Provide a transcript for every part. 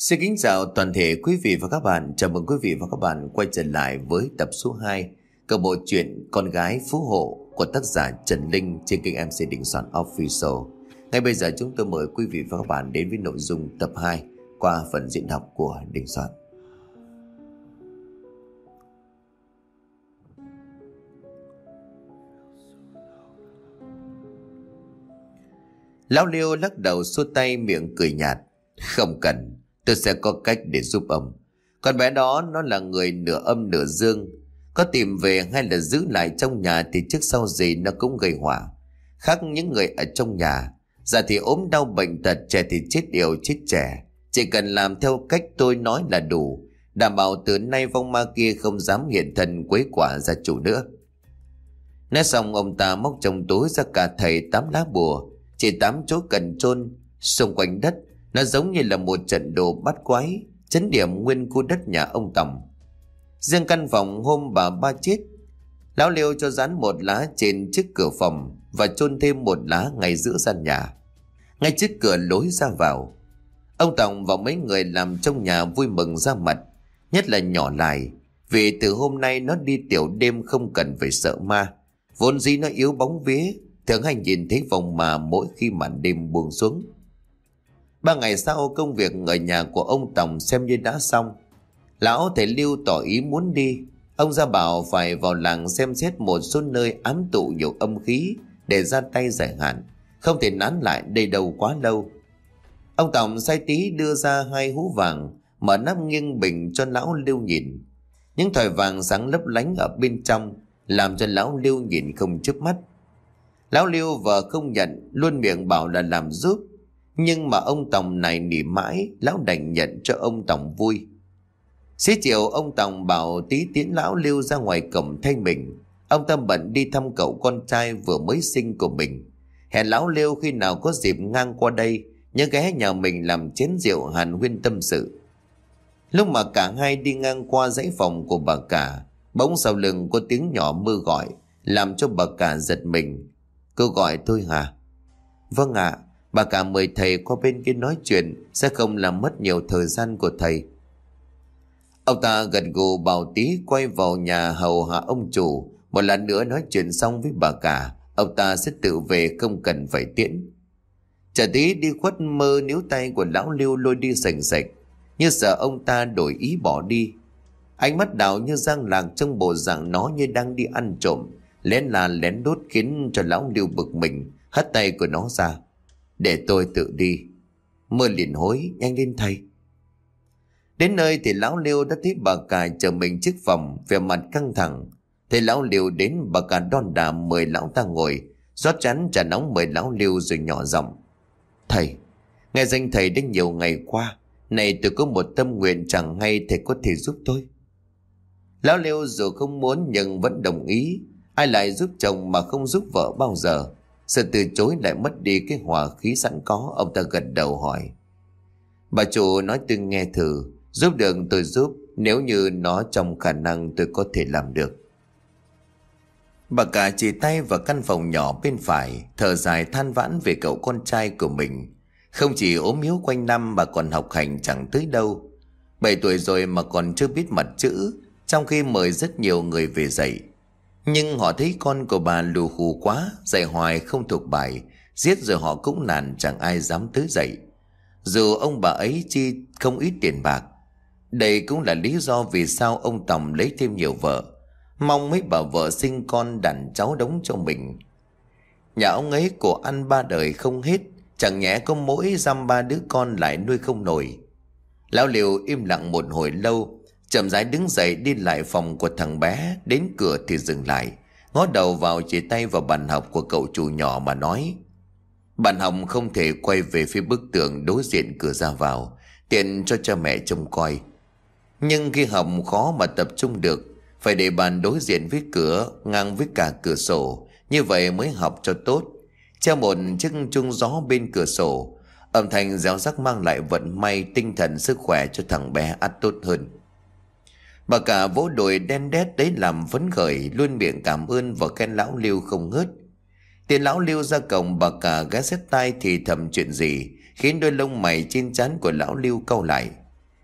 Xin kính chào toàn thể quý vị và các bạn. Chào mừng quý vị và các bạn quay trở lại với tập số 2 của bộ truyện Con gái phú hộ của tác giả Trần Linh trên kênh MC Đình Soạn Official. Ngay bây giờ chúng tôi mời quý vị và các bạn đến với nội dung tập 2 qua phần diễn đọc của Đình Soạn. Lão Liêu lắc đầu xua tay, miệng cười nhạt. Không cần, tôi sẽ có cách để giúp ông. Con bé đó nó là người nửa âm nửa dương. Có tìm về hay là giữ lại trong nhà thì trước sau gì nó cũng gây họa. Khác những người ở trong nhà, già thì ốm đau bệnh tật, trẻ thì chết yểu chết trẻ. Chỉ cần làm theo cách tôi nói là đủ, đảm bảo từ nay vong ma kia không dám hiện thân quấy quả gia chủ nữa. Nói xong ông ta móc trong túi ra cả thầy 8 lá bùa, chỉ 8 chỗ cần chôn xung quanh đất. Nó giống như là một trận đồ bắt quái, chấn điểm nguyên khu đất nhà ông Tòng. Riêng căn phòng hôm bà ba chết, lão Liêu cho dán một lá trên trước cửa phòng và chôn thêm một lá ngay giữa gian nhà, ngay trước cửa lối ra vào. Ông Tòng và mấy người làm trong nhà vui mừng ra mặt, nhất là nhỏ Lại, vì từ hôm nay nó đi tiểu đêm không cần phải sợ ma. Vốn dĩ nó yếu bóng vía, thường hay nhìn thấy vòng mà mỗi khi màn đêm buông xuống. 3 ngày sau, công việc ở nhà của ông Tòng xem như đã xong. Lão thầy Lưu tỏ ý muốn đi. Ông ra bảo phải vào làng xem xét một số nơi ám tụ nhiều âm khí để ra tay giải hạn, không thể nán lại đây đâu quá lâu. Ông Tòng sai tí đưa ra 2 hũ vàng, mở nắp nghiêng bình cho lão Lưu nhìn. Những thỏi vàng sáng lấp lánh ở bên trong làm cho lão Lưu nhìn không chớp mắt. Lão Lưu vợ không nhận, luôn miệng bảo là làm giúp. Nhưng mà ông Tòng này nỉ mãi, lão đành nhận cho ông Tòng vui. Xế chiều ông Tòng bảo tí tiễn lão Lưu ra ngoài cổng thay mình. Ông ta bận đi thăm cậu con trai vừa mới sinh của mình. Hẹn lão Lưu khi nào có dịp ngang qua đây nhớ ghé nhà mình làm chén rượu hàn huyên tâm sự. Lúc mà cả hai đi ngang qua dãy phòng của bà cả, bỗng sau lưng có tiếng nhỏ mơ gọi, làm cho bà cả giật mình. Cô gọi tôi hả? Vâng ạ. Bà cả mời thầy qua bên kia nói chuyện, sẽ không làm mất nhiều thời gian của thầy. Ông ta gật gù bảo tí quay vào nhà hầu hạ ông chủ. Một lần nữa nói chuyện xong với bà cả, ông ta sẽ tự về không cần phải tiễn. Chả tí đi khuất mơ níu tay của lão Lưu lôi đi sành sạch, như sợ ông ta đổi ý bỏ đi. Ánh mắt đảo như giang lạc trong bộ dạng nó như đang đi ăn trộm, lén là lén đốt khiến cho lão Lưu bực mình, hất tay của nó ra. Để tôi tự đi. Mơ liền hối, nhanh lên thầy. Đến nơi thì lão Liêu đã thấy bà cả chờ mình trước phòng, vẻ mặt căng thẳng. Thấy lão Liêu đến, bà cả đon đà mời lão ta ngồi, rót chén trà nóng mời lão Liêu rồi nhỏ giọng. Thầy, nghe danh thầy đã nhiều ngày qua, này tôi có một tâm nguyện chẳng hay thầy có thể giúp tôi. Lão Liêu dù không muốn nhưng vẫn đồng ý. Ai lại giúp chồng mà không giúp vợ bao giờ. Sự từ chối lại mất đi cái hòa khí sẵn có. Ông ta gật đầu hỏi. Bà chủ nói tôi nghe thử, giúp được tôi giúp, nếu như nó trong khả năng tôi có thể làm được. Bà cả chỉ tay vào căn phòng nhỏ bên phải, thở dài than vãn về cậu con trai của mình. Không chỉ ốm yếu quanh năm mà còn học hành chẳng tới đâu. 7 tuổi rồi mà còn chưa biết mặt chữ, trong khi mời rất nhiều người về dạy. Nhưng họ thấy con của bà lù khù quá, dạy hoài không thuộc bài, giết rồi họ cũng nản chẳng ai dám tới dạy. Dù ông bà ấy chi không ít tiền bạc. Đây cũng là lý do vì sao ông Tòng lấy thêm nhiều vợ, mong mấy bà vợ sinh con đàn cháu đống cho mình. Nhà ông ấy của ăn 3 đời không hết, chẳng nhẽ có mỗi dăm 3 đứa con lại nuôi không nổi. Lão Liêu im lặng một hồi lâu, chậm rãi đứng dậy đi lại phòng của thằng bé. Đến cửa thì dừng lại, ngó đầu vào chỉ tay vào bàn học của cậu chủ nhỏ mà nói. Bàn học không thể quay về phía bức tường đối diện cửa ra vào, tiện cho cha mẹ trông coi. Nhưng khi học khó mà tập trung được, phải để bàn đối diện với cửa, ngang với cả cửa sổ, như vậy mới học cho tốt. Treo một chiếc chuông gió bên cửa sổ, âm thanh réo rắc mang lại vận may, tinh thần, sức khỏe cho thằng bé ắt tốt hơn. Bà cả vỗ đùi đen đét đấy làm phấn khởi, luôn miệng cảm ơn và khen lão Liêu không ngớt. Tiền lão Liêu ra cổng, bà cả ghé sát tai thì thầm chuyện gì, khiến đôi lông mày trên trán của lão Liêu cau lại.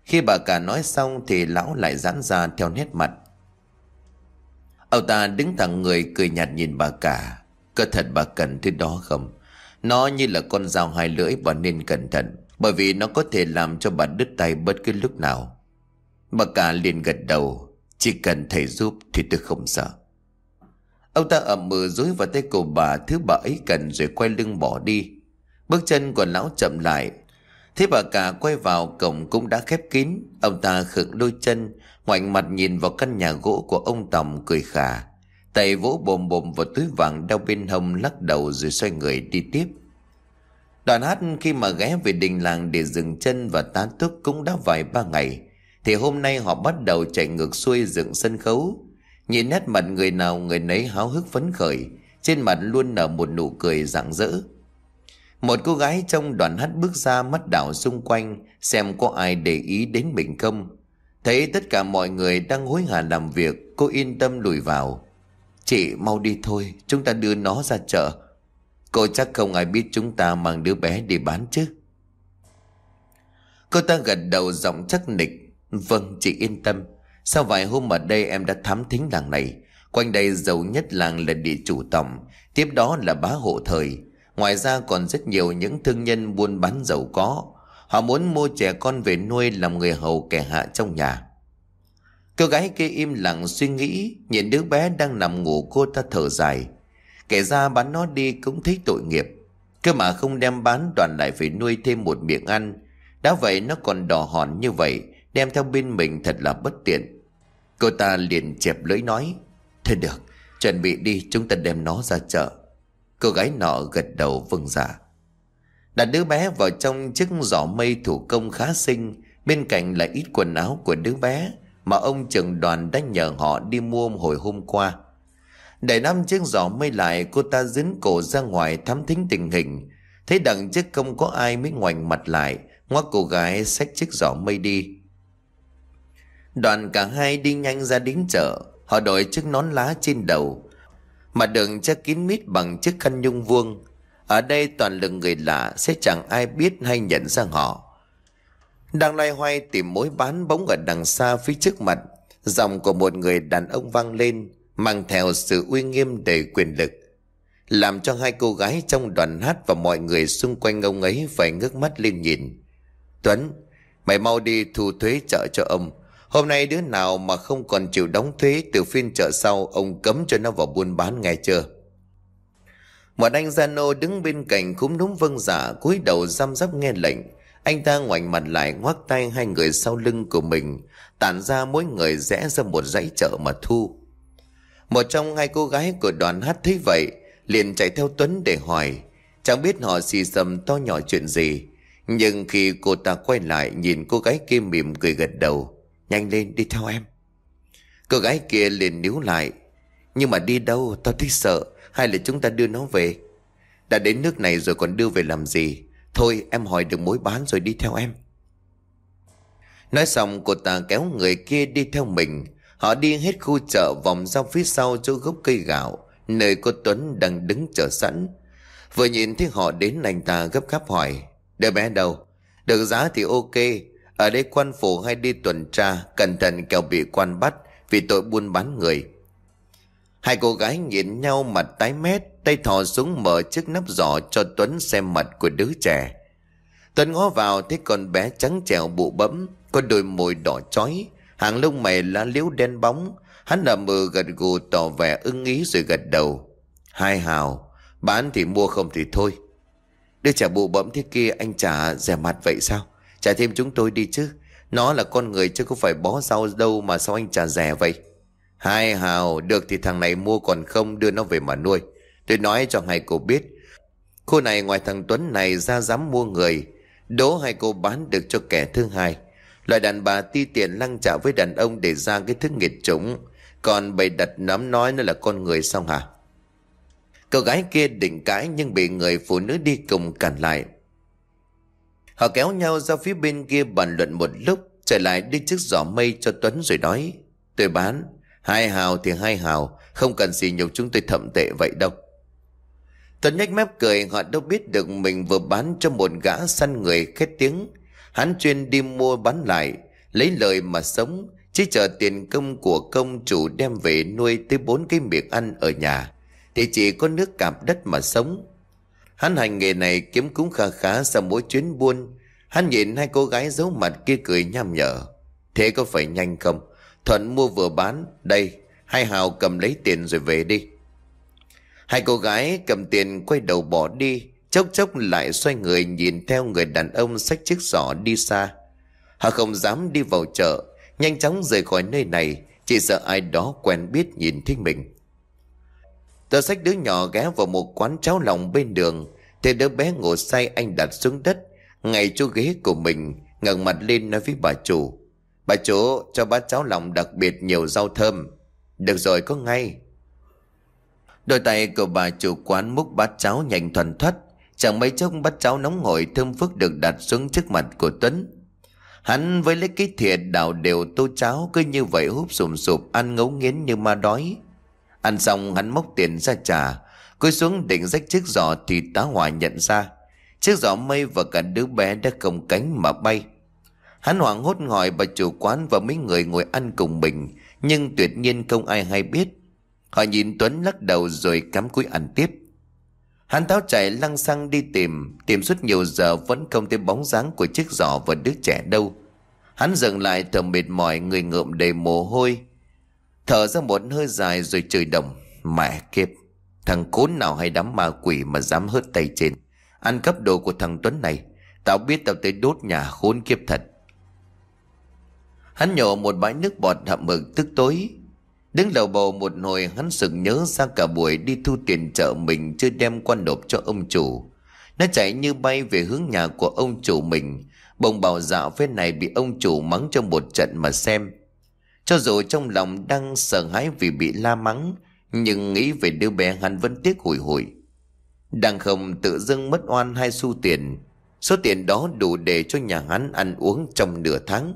Khi bà cả nói xong thì lão lại giãn ra theo nét mặt. Ông ta đứng thẳng người cười nhạt nhìn bà cả. Có thật bà cần thứ đó không? Nó như là con dao hai lưỡi, bà nên cẩn thận, bởi vì nó có thể làm cho bà đứt tay bất cứ lúc nào. Bà cả liền gật đầu. Chỉ cần thầy giúp thì tôi không sợ. Ông ta ậm ừ dúi vào tay của bà thứ bà ấy cần rồi quay lưng bỏ đi. Bước chân của lão chậm lại. Thế bà cả quay vào cổng cũng đã khép kín. Ông ta khựng đôi chân, ngoảnh mặt nhìn vào căn nhà gỗ của ông Tòng cười khà. Tay vỗ bồm bồm vào túi vàng đeo bên hông, lắc đầu rồi xoay người đi tiếp. Đoàn hát khi mà ghé về đình làng để dừng chân và tá túc cũng đã vài ba ngày, thì hôm nay họ bắt đầu chạy ngược xuôi dựng sân khấu. Nhìn nét mặt người nào người nấy háo hức phấn khởi, trên mặt luôn nở một nụ cười rạng rỡ. Một cô gái trong đoàn hát bước ra, mắt đảo xung quanh xem có ai để ý đến mình không. Thấy tất cả mọi người đang hối hả làm việc, cô yên tâm lùi vào. Chị mau đi thôi, chúng ta đưa nó ra chợ. Cô chắc không ai biết chúng ta mang đứa bé đi bán chứ? Cô ta gật đầu giọng chắc nịch. Vâng, chị yên tâm. Sau vài hôm ở đây em đã thám thính làng này. Quanh đây giàu nhất làng là địa chủ Tòng, tiếp đó là bá hộ Thời. Ngoài ra còn rất nhiều những thương nhân buôn bán giàu có. Họ muốn mua trẻ con về nuôi làm người hầu kẻ hạ trong nhà. Cô gái kia im lặng suy nghĩ. Nhìn đứa bé đang nằm ngủ, cô ta thở dài. Kể ra bán nó đi cũng thấy tội nghiệp. Cơ mà không đem bán toàn lại phải nuôi thêm một miệng ăn. Đã vậy nó còn đỏ hòn như vậy, đem theo bên mình thật là bất tiện. Cô ta liền chẹp lưỡi nói: Thôi được, chuẩn bị đi, chúng ta đem nó ra chợ. Cô gái nọ gật đầu vâng dạ. Đặt đứa bé vào trong chiếc giỏ mây thủ công khá xinh. Bên cạnh là ít quần áo của đứa bé mà ông trưởng đoàn đã nhờ họ đi mua hồi hôm qua. Đẩy năm chiếc giỏ mây lại, cô ta dướn cổ ra ngoài thám thính tình hình. Thấy đằng trước không có ai mới ngoảnh mặt lại, ngoắc cô gái xách chiếc giỏ mây đi. Đoàn cả hai đi nhanh ra đến chợ. Họ đội chiếc nón lá trên đầu, mà đường che kín mít bằng chiếc khăn nhung vuông. Ở đây toàn là người lạ, sẽ chẳng ai biết hay nhận ra họ. Đang loay hoay tìm mối bán, bỗng ở đằng xa phía trước mặt, giọng của một người đàn ông vang lên, mang theo sự uy nghiêm đầy quyền lực, làm cho hai cô gái trong đoàn hát và mọi người xung quanh ông ấy phải ngước mắt lên nhìn. Tuấn, mày mau đi thu thuế chợ cho ông. Hôm nay đứa nào mà không còn chịu đóng thuế, từ phiên chợ sau ông cấm cho nó vào buôn bán, nghe chưa? Một anh gia nô đứng bên cạnh cúm núm vâng dạ, cúi đầu răm rắp nghe lệnh. Anh ta ngoảnh mặt lại, ngoắc tay hai người sau lưng của mình, tản ra mỗi người rẽ ra một dãy chợ mà thu. Một trong hai cô gái của đoàn hát thấy vậy liền chạy theo Tuấn để hỏi. Chẳng biết họ xì xầm to nhỏ chuyện gì, nhưng khi cô ta quay lại nhìn cô gái kia mỉm cười gật đầu. Nhanh lên, đi theo em. Cô gái kia liền níu lại. Nhưng mà đi đâu, tao thấy sợ. Hay là chúng ta đưa nó về? Đã đến nước này rồi còn đưa về làm gì? Thôi em hỏi được mối bán rồi đi theo em. Nói xong cô ta kéo người kia đi theo mình. Họ đi hết khu chợ, vòng ra phía sau chỗ gốc cây gạo, nơi cô Tuấn đang đứng chờ sẵn. Vừa nhìn thấy họ đến, anh ta gấp gáp hỏi: Đứa bé đâu? Được giá thì ok. Ở đây quan phủ hay đi tuần tra, cẩn thận kẻo bị quan bắt vì tội buôn bán người. Hai cô gái nhìn nhau mặt tái mét, tay thò xuống mở chiếc nắp giỏ cho Tuấn xem mặt của đứa trẻ. Tuấn ngó vào thấy con bé trắng trẻo bụ bẫm, có đôi môi đỏ chói, hàng lông mày lá liễu đen bóng. Hắn ậm ừ gật gù tỏ vẻ ưng ý rồi gật đầu. Hai hào, bán thì mua, không thì thôi. Đứa trẻ bụ bẫm thế kia anh trả rẻ mặt vậy sao? Trả thêm chúng tôi đi chứ. Nó là con người chứ có phải bó rau đâu mà sao anh trả rẻ vậy? Hai hào, được thì thằng này mua, còn không đưa nó về mà nuôi. Tôi nói cho hai cô biết, khu này ngoài thằng Tuấn này ra dám mua người, đố hai cô bán được cho kẻ thứ hai. Loại đàn bà ti tiện lăng trả với đàn ông để ra cái thứ nghiệt chủng, còn bày đặt nắm nói nó là con người sao hả? Cô gái kia định cãi nhưng bị người phụ nữ đi cùng cản lại. Họ kéo nhau ra phía bên kia bàn luận một lúc, trở lại đưa chiếc giỏ mây cho Tuấn rồi nói: Tôi bán, hai hào thì hai hào, không cần xỉ nhục chúng tôi thậm tệ vậy đâu. Tuấn nhếch mép cười, họ đâu biết được mình vừa bán cho một gã săn người khét tiếng. Hắn chuyên đi mua bán lại, lấy lời mà sống, chứ chờ tiền công của công chủ đem về nuôi tới 4 cái miệng ăn ở nhà thì chỉ có nước cạp đất mà sống. Hắn hành nghề này kiếm cũng kha khá sau mỗi chuyến buôn. Hắn nhìn hai cô gái giấu mặt kia cười nham nhở. Thế có phải nhanh không? Thuận mua vừa bán. Đây, hai hào cầm lấy tiền rồi về đi. Hai cô gái cầm tiền quay đầu bỏ đi. Chốc chốc lại xoay người nhìn theo người đàn ông xách chiếc giỏ đi xa. Họ không dám đi vào chợ, nhanh chóng rời khỏi nơi này, chỉ sợ ai đó quen biết nhìn thấy mình. Tớ xách đứa nhỏ ghé vào một quán cháo lòng bên đường, thì đứa bé ngồi say anh đặt xuống đất ngay chỗ ghế của mình, ngẩng mặt lên nói với bà chủ: Bà chủ, cho bát cháo lòng đặc biệt nhiều rau thơm. Được rồi, có ngay. Đôi tay của bà chủ quán múc bát cháo nhanh thuần thoắt. Chẳng mấy chốc bát cháo nóng hổi thơm phức được đặt xuống trước mặt của Tuấn. Hắn với lấy cái thìa đảo đều tô cháo, cứ như vậy húp sùm sụp ăn ngấu nghiến như ma đói. Ăn xong hắn móc tiền ra trả, cúi xuống định rách chiếc giỏ thì tá hỏa nhận ra chiếc giỏ mây và cả đứa bé đã không cánh mà bay. Hắn hoảng hốt hỏi bà chủ quán và mấy người ngồi ăn cùng mình, nhưng tuyệt nhiên không ai hay biết. Họ nhìn Tuấn lắc đầu rồi cắm cúi ăn tiếp. Hắn tháo chạy lăng xăng đi tìm suốt nhiều giờ vẫn không thấy bóng dáng của chiếc giỏ và đứa trẻ đâu. Hắn dừng lại thở mệt mỏi, người ngợm đầy mồ hôi, thở ra một hơi dài rồi chửi đồng: Mẹ kiếp, thằng khốn nào hay đám ma quỷ mà dám hớt tay trên, ăn cắp đồ của thằng Tuấn này. Tao biết tao tới đốt nhà khốn kiếp thật. Hắn nhổ một bãi nước bọt hậm hực tức tối. Đứng lầu bầu một hồi, hắn sực nhớ ra cả buổi đi thu tiền chợ mình chưa đem qua nộp cho ông chủ. Nó chạy như bay về hướng nhà của ông chủ mình, bồng bào dạo phía này bị ông chủ mắng cho một trận mà xem. Cho dù trong lòng đang sợ hãi vì bị la mắng, nhưng nghĩ về đứa bé hắn vẫn tiếc hủi hủi. Đang không tự dưng mất oan 2 xu tiền, số tiền đó đủ để cho nhà hắn ăn uống trong nửa tháng.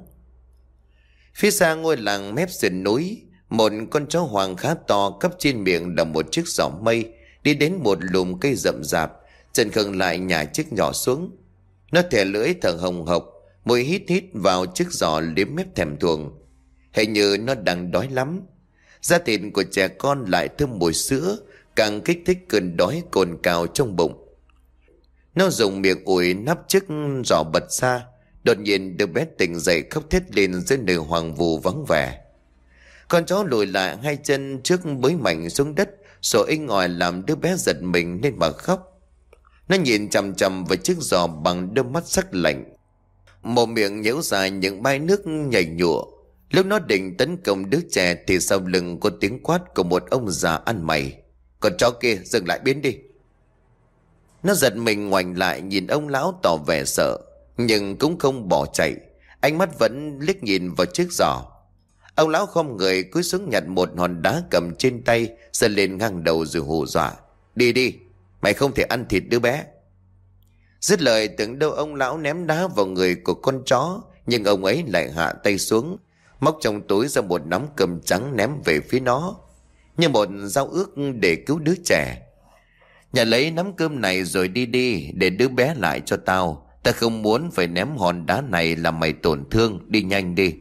Phía xa ngôi làng mép sườn núi, một con chó hoàng khá to cắp trên miệng là một chiếc giỏ mây, đi đến một lùm cây rậm rạp, chân khựng lại nhả chiếc nhỏ xuống. Nó thè lưỡi thở hồng hộc, môi hít hít vào chiếc giỏ liếm mép thèm thuồng. Hình như nó đang đói lắm. Da thịt của trẻ con lại thơm mùi sữa, càng kích thích cơn đói cồn cào trong bụng. Nó dùng miệng ủi nắp chiếc giỏ bật ra. Đột nhiên đứa bé tỉnh dậy khóc thét lên dưới nơi hoang vu vắng vẻ. Con chó lùi lại 2 chân trước bới mạnh xuống đất, rồi inh ỏi làm đứa bé giật mình nên mà khóc. Nó nhìn chằm chằm vào chiếc giỏ bằng đôi mắt sắc lạnh, một miệng nhễu dài những bãi nước nhảy nhụa. Lúc nó định tấn công đứa trẻ thì sau lưng có tiếng quát của một ông già ăn mày: Con chó kia dừng lại, biến đi. Nó giật mình ngoảnh lại nhìn ông lão tỏ vẻ sợ, nhưng cũng không bỏ chạy, ánh mắt vẫn liếc nhìn vào chiếc giỏ. Ông lão khom người cúi xuống nhặt một hòn đá cầm trên tay, giơ lên ngang đầu rồi hù dọa: Đi đi, mày không thể ăn thịt đứa bé. Dứt lời, tưởng đâu ông lão ném đá vào người của con chó, nhưng ông ấy lại hạ tay xuống, móc trong túi ra một nắm cơm trắng ném về phía nó, như một giao ước để cứu đứa trẻ. Nhà lấy nắm cơm này rồi đi đi, để đứa bé lại cho tao. Ta không muốn phải ném hòn đá này làm mày tổn thương, đi nhanh đi.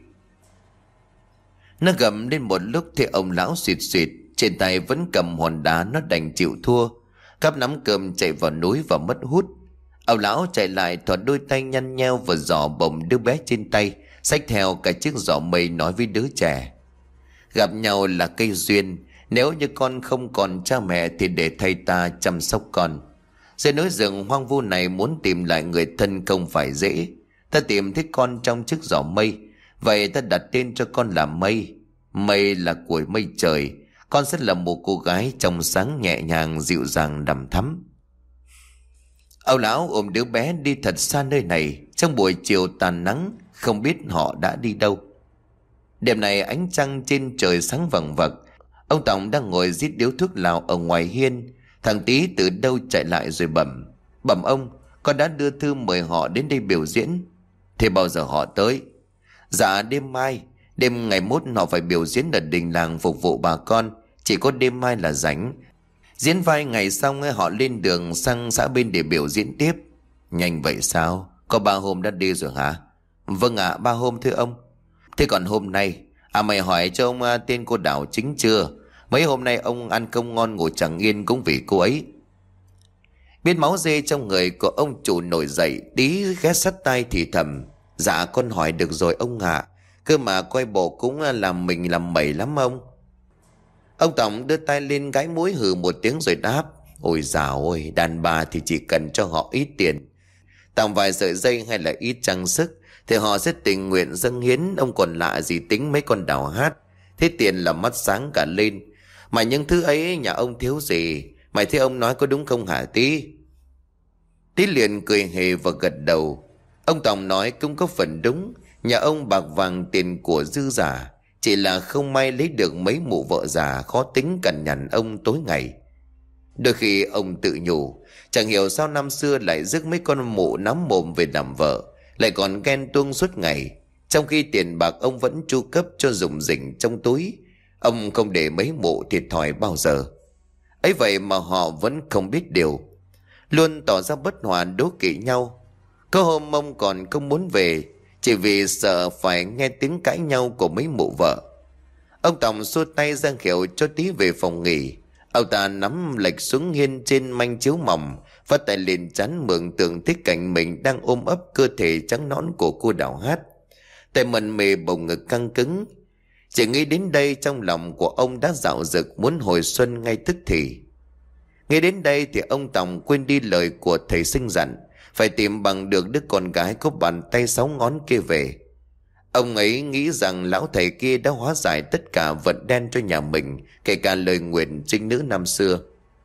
Nó gầm lên một lúc thì ông lão xịt xịt, trên tay vẫn cầm hòn đá, nó đành chịu thua, cắp nắm cơm chạy vào núi và mất hút. Ông lão chạy lại thò đôi tay nhăn nheo vào giỏ bồng đứa bé trên tay, xách theo cả chiếc giỏ mây, nói với đứa trẻ: Gặp nhau là cây duyên, nếu như con không còn cha mẹ thì để thầy ta chăm sóc con. Dưới núi rừng hoang vu này muốn tìm lại người thân không phải dễ. Ta tìm thấy con trong chiếc giỏ mây, vậy ta đặt tên cho con là Mây. Mây là của mây trời, con sẽ là một cô gái trong sáng nhẹ nhàng dịu dàng đằm thắm. Ông lão ôm đứa bé đi thật xa nơi này. Trong buổi chiều tàn nắng, không biết họ đã đi đâu. Đêm này ánh trăng trên trời sáng vằng vặc. Ông Tổng đang ngồi rít điếu thuốc lào ở ngoài hiên. Thằng Tý từ đâu chạy lại rồi bẩm ông, con đã đưa thư mời họ đến đây biểu diễn. Thế bao giờ họ tới? Dạ đêm mai, đêm ngày mốt họ phải biểu diễn ở đình làng phục vụ bà con, chỉ có đêm mai là rảnh. Diễn vài ngày xong họ lên đường sang xã bên để biểu diễn tiếp. Nhanh vậy sao? Có 3 hôm đã đi rồi hả? Vâng ạ, 3 hôm thưa ông. Thế còn hôm nay, mày hỏi cho ông tên cô Đào chính chưa? Mấy hôm nay ông ăn không ngon ngủ chẳng yên cũng vì cô ấy. Biết máu dê trong người của ông chủ nổi dậy, Tí ghé sát tai thì thầm: Dạ con hỏi được rồi ông ạ. Cơ mà coi bộ cũng làm mình làm mẩy lắm ông. Ông Tổng đưa tay lên gãi mũi hừ một tiếng rồi đáp: Ôi dào ôi, đàn bà thì chỉ cần cho họ ít tiền, tặng vài sợi dây hay là ít trang sức, thì họ sẽ tình nguyện dâng hiến. Ông còn lạ gì tính mấy con đào hát. Thế tiền là mắt sáng cả lên. Mà những thứ ấy nhà ông thiếu gì? Mày thấy ông nói có đúng không hả Tí? Tí liền cười hề và gật đầu. Ông Tổng nói cũng có phần đúng. Nhà ông bạc vàng tiền của dư giả, chỉ là không may lấy được mấy mụ vợ già khó tính cằn nhằn ông tối ngày. Đôi khi ông tự nhủ, chẳng hiểu sao năm xưa lại rước mấy con mụ nắm mồm về làm vợ, lại còn ghen tuông suốt ngày, trong khi tiền bạc ông vẫn chu cấp cho dùng dình trong túi. Ông không để mấy mụ thiệt thòi bao giờ. Ấy vậy mà họ vẫn không biết điều, luôn tỏ ra bất hòa đố kỵ nhau. Có hôm ông còn không muốn về, chỉ vì sợ phải nghe tiếng cãi nhau của mấy mụ vợ. Ông Tổng xua tay ra hiệu cho Tí về phòng nghỉ. Ông ta nắm lệch xuống hiên trên manh chiếu mỏng, phát tay lên trán mường tượng thấy cảnh mình đang ôm ấp cơ thể trắng nõn của cô Đào hát. Tay mần mề bồng ngực căng cứng. Chỉ nghĩ đến đây trong lòng của ông đã dạo dực muốn hồi xuân ngay tức thì. Nghĩ đến đây thì ông Tổng quên đi lời của thầy sinh dặn, phải tìm bằng được đứa con gái có bàn tay 6 ngón kia về. Ông ấy nghĩ rằng lão thầy kia đã hóa giải tất cả vận đen cho nhà mình, kể cả lời nguyện trinh nữ năm xưa.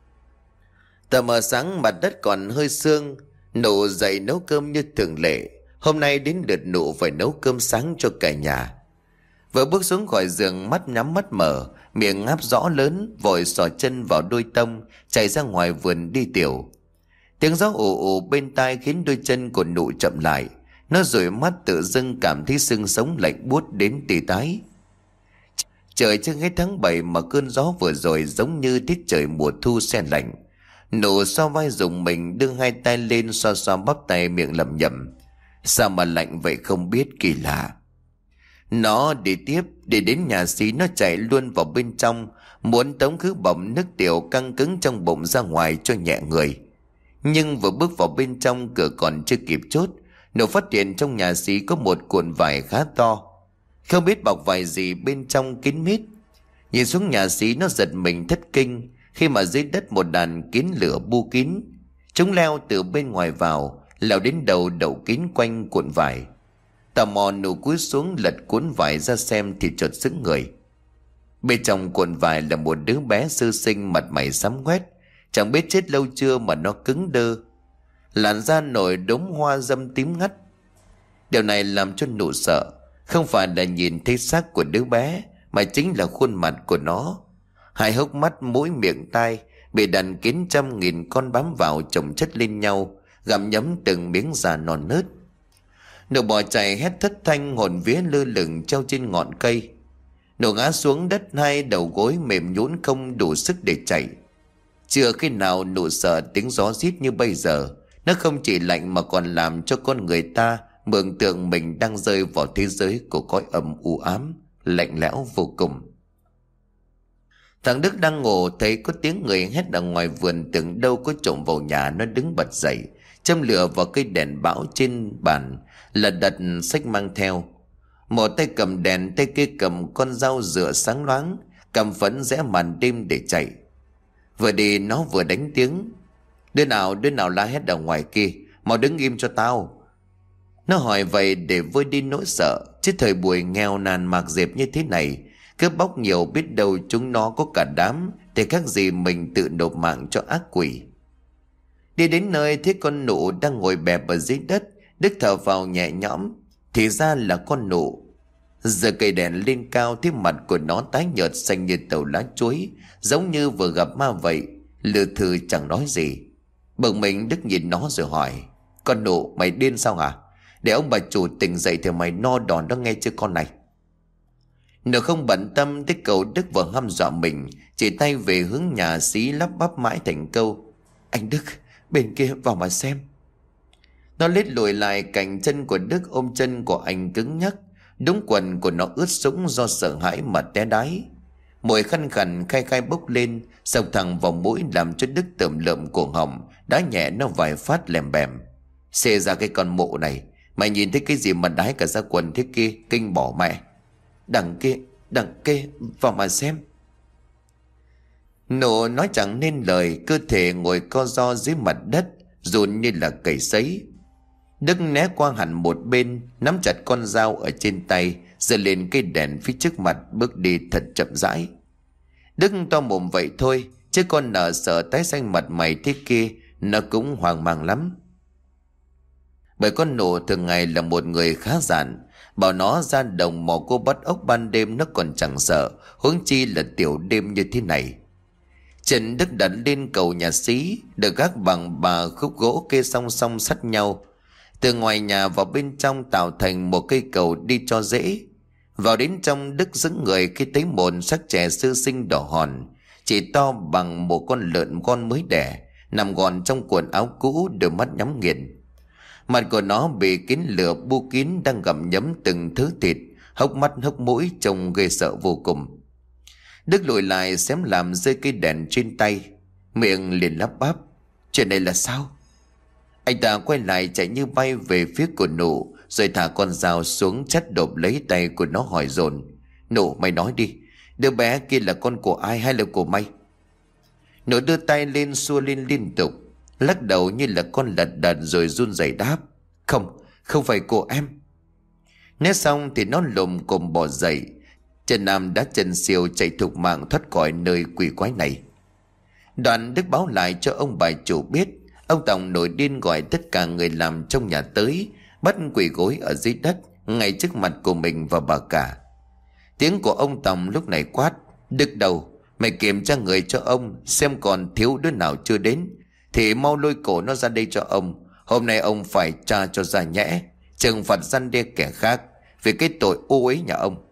Tờ mờ sáng mặt đất còn hơi sương, Nụ dậy nấu cơm như thường lệ. Hôm nay đến lượt Nụ phải nấu cơm sáng cho cả nhà. Vừa bước xuống khỏi giường, mắt nhắm mắt mở, miệng ngáp rõ lớn, vội xỏ chân vào đôi tông, chạy ra ngoài vườn đi tiểu. Tiếng gió ù ù bên tai khiến đôi chân của Nụ chậm lại. Nó dụi mắt tự dưng cảm thấy xương sống lạnh buốt đến tì tái. Trời chưa hết tháng 7 mà cơn gió vừa rồi giống như tiết trời mùa thu se lạnh. Nụ so vai dùng mình, đưa hai tay lên xoa xoa bắp tay, miệng lẩm nhẩm: Sao mà lạnh vậy không biết, kỳ lạ. Nó đi tiếp, để đến nhà xí nó chạy luôn vào bên trong, muốn tống khứ bọng nước tiểu căng cứng trong bụng ra ngoài cho nhẹ người. Nhưng vừa bước vào bên trong, cửa còn chưa kịp chốt, Nụ phát hiện trong nhà xí có một cuộn vải khá to, không biết bọc vải gì bên trong kín mít. Nhìn xuống nhà xí, nó giật mình thất kinh khi mà dưới đất một đàn kiến lửa bu kín. Chúng leo từ bên ngoài vào, leo đến đầu đậu kín quanh cuộn vải. Tò mò, Nụ cúi xuống lật cuốn vải ra xem thì chợt sững người. Bên trong cuộn vải là một đứa bé sơ sinh, mặt mày xám ngoét, chẳng biết chết lâu chưa mà nó cứng đơ, làn da nổi đốm hoa dâm tím ngắt. Điều này làm cho Nụ sợ, không phải là nhìn thấy xác của đứa bé, mà chính là khuôn mặt của nó. Hai hốc mắt, mũi, miệng, tai bị đàn kiến trăm nghìn con bám vào chồng chất lên nhau, gặm nhấm từng miếng da non nớt. Nụ bỏ chạy hét thất thanh, hồn vía lơ lửng treo trên ngọn cây. Nụ ngã xuống đất, hai đầu gối mềm nhũn không đủ sức để chạy. Chưa khi nào Nụ sợ tiếng gió rít như bây giờ. Nó không chỉ lạnh mà còn làm cho con người ta mường tượng mình đang rơi vào thế giới của cõi âm u ám, lạnh lẽo vô cùng. Thằng Đức đang ngủ thấy có tiếng người hét ở ngoài vườn, tưởng đâu có trộm vào nhà. Nó đứng bật dậy, châm lửa vào cây đèn bão trên bàn, lật đật xách mang theo. Một tay cầm đèn, tay kia cầm con dao dựa sáng loáng, cầm phấn rẽ màn đêm để chạy. Vừa đi nó vừa đánh tiếng: đứa nào la hét ở ngoài kia, mau đứng im cho tao. Nó hỏi vậy để vơi đi nỗi sợ, chứ thời buổi nghèo nàn mạc dẹp như thế này, cướp bóc nhiều biết đâu chúng nó có cả đám, thì khác gì mình tự nộp mạng cho ác quỷ. Đi đến nơi thấy con Nụ đang ngồi bẹp ở dưới đất. Đức thở vào nhẹ nhõm, thì ra là con Nụ. Giờ cây đèn lên cao, thấy mặt của nó tái nhợt xanh như tàu lá chuối, giống như vừa gặp ma vậy. Lừ thừ chẳng nói gì. Bực mình, Đức nhìn nó rồi hỏi: Con Nụ, mày điên sao hả? Để ông bà chủ tỉnh dậy thì mày no đòn đó, nghe chưa con này? Nụ không bận tâm tới câu Đức vừa hăm dọa mình, chỉ tay về hướng nhà xí lắp bắp mãi thành câu: Anh Đức, bên kia vào mà xem. Nó lết lùi lại, cạnh chân của Đức ôm chân của anh cứng nhắc. Đúng quần của nó ướt sũng do sợ hãi mà té đái. Mùi khăn khằn khai khai bốc lên, xông thẳng vào mũi làm cho Đức tởm lợm cổ họng, đá nhẹ nó vài phát lèm bèm. Xê ra cái con mụ này, mày nhìn thấy cái gì mà đái cả ra quần thế kia, kinh bỏ mẹ. Đằng kia, vào mà xem. Nụ nói chẳng nên lời, cơ thể ngồi co ro dưới mặt đất, run như là cầy sấy. Đức né qua hẳn một bên, nắm chặt con dao ở trên tay, giơ lên cây đèn phía trước mặt, bước đi thật chậm rãi. Đức to mồm vậy thôi, chứ con nợ sợ tái xanh mặt mày thế kia, nó cũng hoang mang lắm. Bởi con nụ thường ngày là một người khá dạn, bảo nó ra đồng mò cô bắt ốc ban đêm nó còn chẳng sợ, huống chi là tiểu đêm như thế này. Trần Đức đặt lên cầu nhà xí, được gác bằng bà khúc gỗ kê song song sắt nhau. Từ ngoài nhà vào bên trong tạo thành một cây cầu đi cho dễ. Vào đến trong, Đức dững người khi thấy một xác trẻ sơ sinh đỏ hòn, chỉ to bằng một con lợn con mới đẻ, nằm gọn trong quần áo cũ, đôi mắt nhắm nghiền. Mặt của nó bị kín lửa bu kín, đang gặm nhấm từng thứ thịt, hốc mắt hốc mũi, trông ghê sợ vô cùng. Đức lùi lại xém làm rơi cây đèn trên tay, miệng liền lắp bắp: chuyện này là sao? Anh ta quay lại chạy như bay về phía của nụ, rồi thả con dao xuống chắt độp lấy tay của nó hỏi dồn: Nụ, mày nói đi, đứa bé kia là con của ai hay là của mày? Nụ đưa tay lên xua lên liên tục, lắc đầu như là con lật đật rồi run rẩy đáp: Không phải của em. Nói xong thì nó lồm cồm bò dậy, Trần Nam đã chân siêu chạy thục mạng thoát khỏi nơi quỷ quái này. Đoạn Đức báo lại cho ông bà chủ biết. Ông Tòng nổi điên gọi tất cả người làm trong nhà tới, bắt quỳ gối ở dưới đất ngay trước mặt của mình và bà cả. Tiếng của ông Tòng lúc này quát: Đức đầu, mày kiểm tra người cho ông, xem còn thiếu đứa nào chưa đến thì mau lôi cổ nó ra đây cho ông. Hôm nay ông phải tra cho ra nhẽ, trừng phạt răn đe kẻ khác vì cái tội ô uế nhà ông.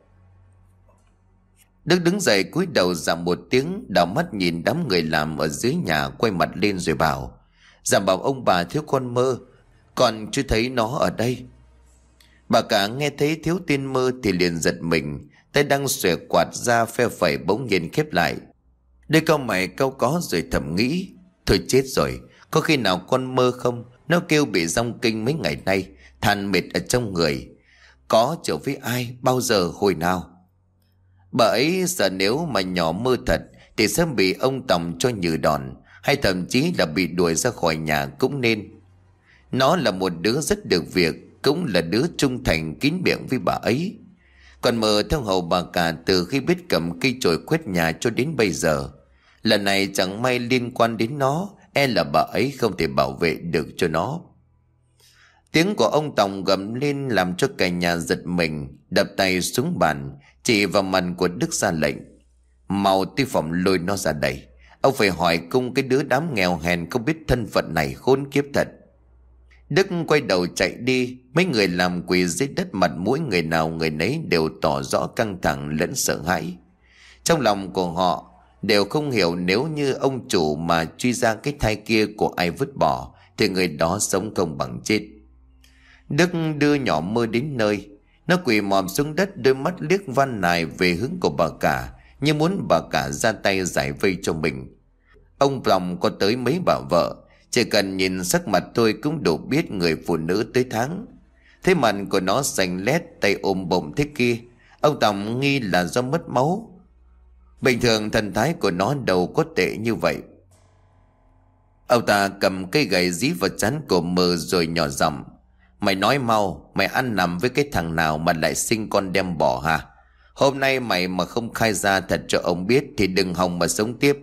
Đức đứng dậy cúi đầu giảm một tiếng, đảo mắt nhìn đám người làm ở dưới nhà, quay mặt lên rồi bảo: Giảm bảo ông bà thiếu con Mơ, còn chưa thấy nó ở đây. Bà cả nghe thấy thiếu tên Mơ thì liền giật mình, tay đang xòe quạt ra phe phẩy bỗng nhiên khép lại. Đôi cau mày cau có rồi thầm nghĩ: thôi chết rồi, có khi nào con Mơ không? Nó kêu bị rong kinh mấy ngày nay, than mệt ở trong người. Có trở với ai, bao giờ, hồi nào? Bà ấy sợ nếu mà nhỏ Mơ thật thì sẽ bị ông Tòng cho nhừ đòn, hay thậm chí là bị đuổi ra khỏi nhà cũng nên. Nó là một đứa rất được việc, cũng là đứa trung thành kín miệng với bà ấy. Còn Mơ theo hầu bà cả từ khi biết cầm cây chổi quét nhà cho đến bây giờ. Lần này chẳng may liên quan đến nó, e là bà ấy không thể bảo vệ được cho nó. Tiếng của ông Tòng gầm lên làm cho cả nhà giật mình, đập tay xuống bàn, chỉ vào mặt của Đức ra lệnh: Mau tới phòng lôi nó ra đây. Ông phải hỏi cung cái đứa đám nghèo hèn không biết thân phận này, khốn kiếp thật. Đức quay đầu chạy đi. Mấy người làm quỳ dưới đất, mặt mũi người nào người nấy đều tỏ rõ căng thẳng lẫn sợ hãi. Trong lòng của họ đều không hiểu, nếu như ông chủ mà truy ra cái thai kia của ai vứt bỏ thì người đó sống không bằng chết. Đức đưa nhỏ Mơ đến nơi. Nó quỳ mọp xuống đất, đôi mắt liếc van nài về hướng của bà cả, như muốn bà cả ra tay giải vây cho mình. Ông lòng có tới mấy bà vợ, chỉ cần nhìn sắc mặt thôi cũng đủ biết người phụ nữ tới tháng. Thế mặt của nó xanh lét, tay ôm bụng thế kia, ông Tòng nghi là do mất máu. Bình thường thần thái của nó đâu có tệ như vậy. Ông ta cầm cây gậy dí vào trán của Mơ rồi nhỏ giọng: Mày nói mau, mày ăn nằm với cái thằng nào mà lại sinh con đem bỏ hả? Hôm nay mày mà không khai ra thật cho ông biết thì đừng hòng mà sống tiếp.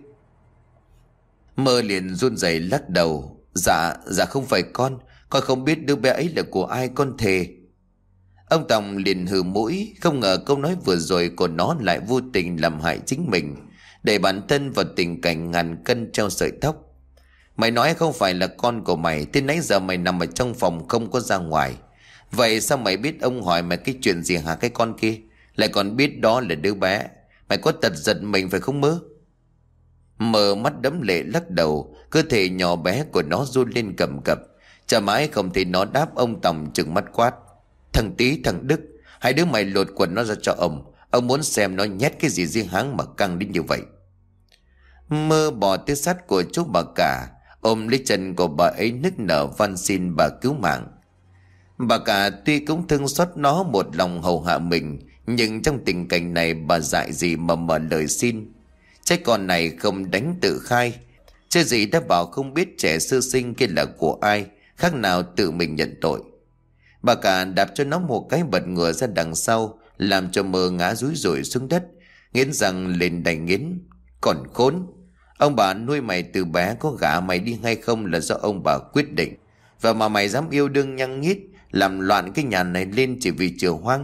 Mơ liền run rẩy lắc đầu: Dạ không phải con không biết đứa bé ấy là của ai, con thề. Ông Tòng liền hừ mũi, không ngờ câu nói vừa rồi của nó lại vô tình làm hại chính mình, đẩy bản thân vào tình cảnh ngàn cân treo sợi tóc. Mày nói không phải là con của mày, thế nãy giờ mày nằm ở trong phòng không có ra ngoài. Vậy sao mày biết ông hỏi mày cái chuyện gì hả? Cái con kia lại còn biết đó là đứa bé. Mày có tật giật mình phải không Mơ? Mơ mắt đẫm lệ lắc đầu, cơ thể nhỏ bé của nó run lên cầm cập. Chả mãi không thấy nó đáp, ông Tòng trừng mắt quát: Thằng Tí, thằng Đức, Hai đứa mày lột quần nó ra cho ông muốn xem nó nhét cái gì riêng háng mà căng đến như vậy. Mơ bỏ tiếng sắt của chú bà cả, ôm lấy chân của bà ấy nức nở van xin bà cứu mạng. Bà cả tuy cũng thương xót nó một lòng hầu hạ mình, nhưng trong tình cảnh này bà dại gì mà mở lời xin. Trái con này không đánh tự khai, chứ gì đã bảo không biết trẻ sơ sinh kia là của ai, khác nào tự mình nhận tội. Bà cả đạp cho nó một cái bật ngửa ra đằng sau, làm cho Mơ ngã rúi rủi xuống đất, nghiến răng lên đầy nghiến. Còn khốn, ông bà nuôi mày từ bé, có gả mày đi hay không là do ông bà quyết định, và mà mày dám yêu đương nhăng nhít, làm loạn cái nhà này lên chỉ vì chừa hoang.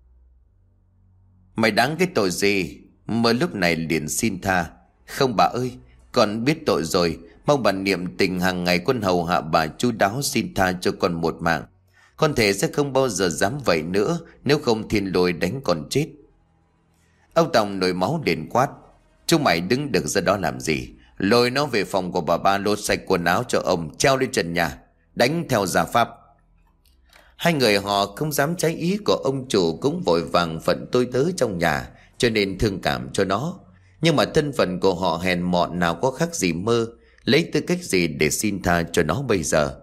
Mày đáng cái tội gì? Mơ lúc này liền xin tha. Không bà ơi, con biết tội rồi, mong bà niệm tình hàng ngày con hầu hạ bà chu đáo, xin tha cho con một mạng. Con thề sẽ không bao giờ dám vậy nữa, nếu không thiên lôi đánh con chết. Ông Tòng nổi máu liền quát: Chúng mày đứng được ra đó làm gì? Lôi nó về phòng của bà ba, lột sạch quần áo cho ông, treo lên trần nhà, đánh theo gia pháp. Hai người họ không dám trái ý của ông chủ, cũng vội vàng phận tôi tớ trong nhà, cho nên thương cảm cho nó. Nhưng mà thân phận của họ hèn mọn, nào có khác gì Mơ, lấy tư cách gì để xin tha cho nó bây giờ.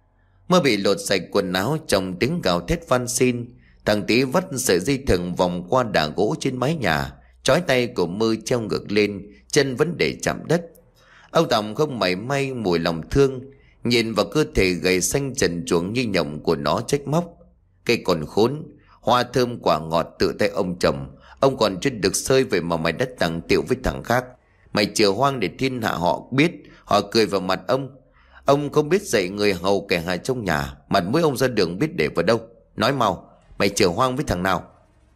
Mơ bị lột sạch quần áo trong tiếng gào thét van xin. Thằng Tí vắt sợi dây thừng vòng qua đà gỗ trên mái nhà, trói tay của Mơ treo ngược lên, chân vẫn để chạm đất. Ông Tòng không mảy may mùi lòng thương, nhìn vào cơ thể gầy xanh trần truồng như nhộng của nó trách móc: Cây còn khốn, hoa thơm quả ngọt tự tay ông trồng, ông còn chưa được sơi, vậy mà mày đã tặng tiệu với thằng khác. Mày chừa hoang để thiên hạ họ biết, họ cười vào mặt ông. Ông không biết dạy người hầu kẻ hạ trong nhà, mặt mũi ông ra đường biết để vào đâu. Nói mau, mày chừa hoang với thằng nào?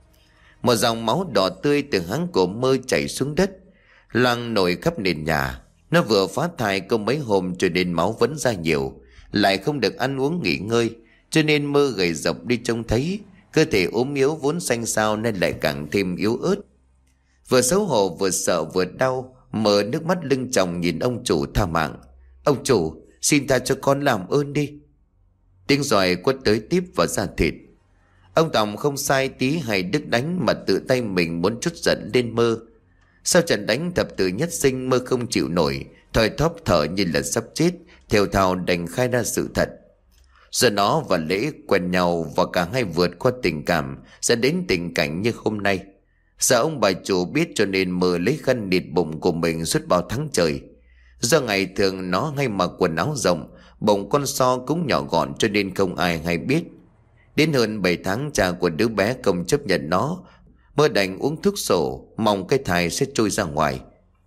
Một dòng máu đỏ tươi từ háng của Mơ chảy xuống đất, loang nổi khắp nền nhà. Nó vừa phá thai có mấy hôm cho nên máu vẫn ra nhiều, lại không được ăn uống nghỉ ngơi, cho nên Mơ gầy rộc đi trông thấy. Cơ thể ốm yếu vốn xanh xao nên lại càng thêm yếu ớt. Vừa xấu hổ vừa sợ vừa đau, Mơ nước mắt lưng tròng nhìn ông chủ tha mạng: Ông chủ, xin tha cho con làm ơn đi. Tiếng giòi quất tới tiếp vào da thịt. Ông Tòng không sai Tí hay Đức đánh, mà tự tay mình muốn trút giận lên Mơ. Sau trận đánh thập tử nhất sinh, Mơ không chịu nổi, thoi thóp thở như là sắp chết, thều thào đành khai ra sự thật. Giờ nó và Lễ quen nhau, và cả hai vượt qua tình cảm, sẽ đến tình cảnh như hôm nay. Sợ ông bà chủ biết, cho nên Mơ lấy khăn nịt bụng của mình suốt bao tháng trời. Do ngày thường nó hay mặc quần áo rộng, bụng con so cũng nhỏ gọn, cho nên không ai hay biết. Đến hơn 7 tháng, cha của đứa bé không chấp nhận nó, Mơ đành uống thuốc sổ, mong cái thai sẽ trôi ra ngoài.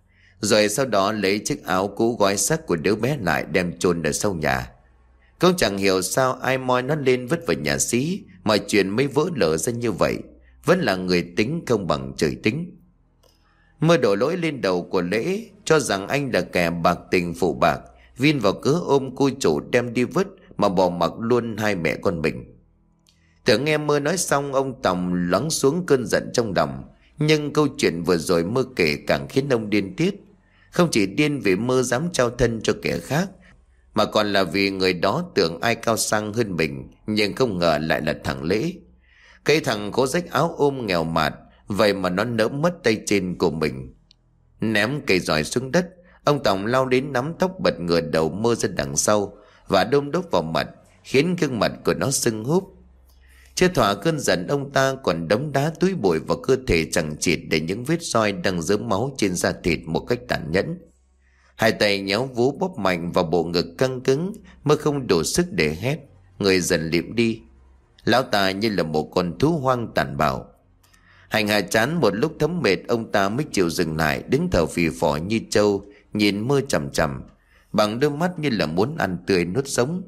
Rồi sau đó lấy chiếc áo cũ gói xác của đứa bé lại, đem chôn ở sau nhà. Cũng chẳng hiểu sao ai moi nó lên vứt vào nhà xí, mọi chuyện mới vỡ lở ra như vậy. Vẫn là người tính không bằng trời tính. Mơ đổ lỗi lên đầu của Lễ, cho rằng anh là kẻ bạc tình phụ bạc, vin vào cớ ôm cô chủ đem đi vứt mà bỏ mặc luôn hai mẹ con mình. Tưởng nghe Mơ nói xong, ông Tòng lắng xuống cơn giận trong lòng. Nhưng câu chuyện vừa rồi Mơ kể càng khiến ông điên tiết. Không chỉ điên vì Mơ dám trao thân cho kẻ khác, mà còn là vì người đó tưởng ai cao sang hơn mình, nhưng không ngờ lại là thằng Lễ. Cái thằng cố rách áo ôm nghèo mạt, vậy mà nó nỡ mất tay trên của mình. Ném cây giòi xuống đất, ông Tòng lao đến nắm tóc bật ngửa đầu Mơ ra đằng sau và đôm đốp vào mặt, khiến gương mặt của nó sưng húp. Chưa thỏa cơn giận, ông ta còn đấm đá túi bụi vào cơ thể chẳng chịt, để những vết roi đang rớm máu trên da thịt một cách tàn nhẫn. Hai tay nhéo vú bóp mạnh vào bộ ngực căng cứng. Mơ không đủ sức để hét, người dần liệm đi. Lão ta như là một con thú hoang tàn bạo. Hành hạ chán một lúc thấm mệt, ông ta mới chịu dừng lại, đứng thở phì phò như trâu, nhìn Mơ chằm chằm bằng đôi mắt như là muốn ăn tươi nuốt sống.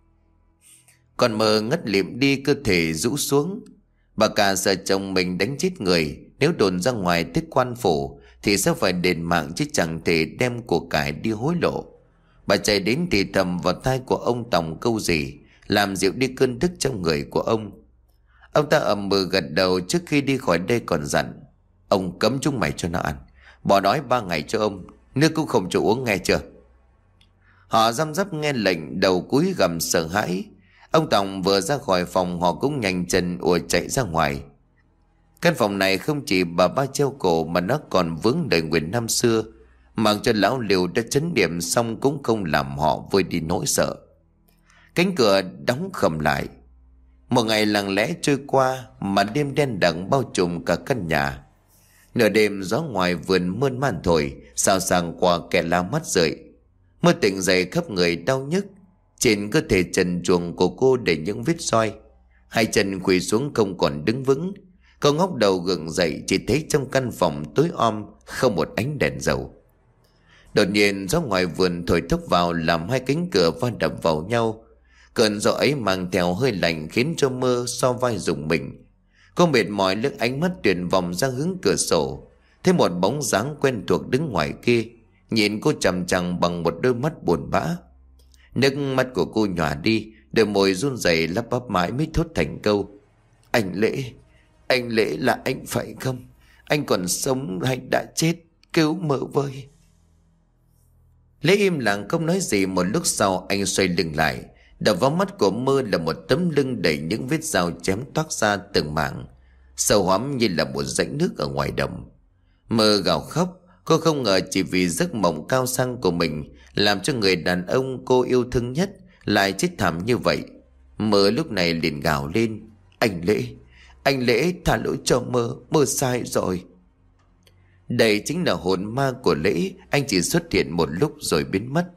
Còn Mơ ngất lịm đi, cơ thể rũ xuống. Bà cả sợ chồng mình đánh chết người, nếu đồn ra ngoài tới quan phủ thì sẽ phải đền mạng, chứ chẳng thể đem của cải đi hối lộ. Bà chạy đến thì thầm vào tai của ông Tòng câu gì, làm dịu đi cơn tức trong người của ông. Ông ta ậm ừ gật đầu, trước khi đi khỏi đây còn dặn: Ông cấm chúng mày cho nó ăn, bỏ đói 3 ngày cho ông, nước cũng không cho uống, nghe chưa? Họ răm rắp nghe lệnh, đầu cúi gầm sợ hãi. Ông Tòng vừa ra khỏi phòng họ cũng nhanh chân ùa chạy ra ngoài. Căn phòng này không chỉ bà ba treo cổ mà nó còn vướng đời nguyền năm xưa, mặc cho lão Liều đã trấn điểm xong cũng không làm họ vơi đi nỗi sợ. Cánh cửa đóng khầm lại. Một ngày lặng lẽ trôi qua mà đêm đen đặc bao trùm cả căn nhà. Nửa đêm gió ngoài vườn mơn man thổi, xào xạc qua kẻ la mắt rơi. Mơ tỉnh dậy khắp người đau nhức. Trên cơ thể trần truồng của cô để những vết xoay. Hai chân quỳ xuống không còn đứng vững. Cô ngóc đầu gượng dậy, chỉ thấy trong căn phòng tối om không một ánh đèn dầu. Đột nhiên gió ngoài vườn thổi thốc vào làm hai cánh cửa va đập vào nhau. Cơn gió ấy mang theo hơi lạnh khiến cho Mơ so vai rùng mình. Cô mệt mỏi lướt ánh mắt tuyệt vọng ra hướng cửa sổ, thấy một bóng dáng quen thuộc đứng ngoài kia, nhìn cô chằm chằm bằng một đôi mắt buồn bã. Nước mắt của cô nhòa đi, đôi môi run rẩy lắp bắp mãi mới thốt thành câu: Anh Lễ là anh phải không? Anh còn sống hay đã chết? Cứu Mơ với. Lễ im lặng không nói gì. Một lúc sau anh xoay lưng lại, đập vào mắt của Mơ là một tấm lưng đầy những vết dao chém toác ra từng mảng, sâu hoắm như là một rãnh nước ở ngoài đồng. Mơ gào khóc. Cô không ngờ chỉ vì giấc mộng cao sang của mình làm cho người đàn ông cô yêu thương nhất lại chết thảm như vậy. Mơ lúc này liền gào lên: Anh Lễ tha lỗi cho Mơ, Mơ sai rồi. Đây chính là hồn ma của Lễ. Anh chỉ xuất hiện một lúc rồi biến mất.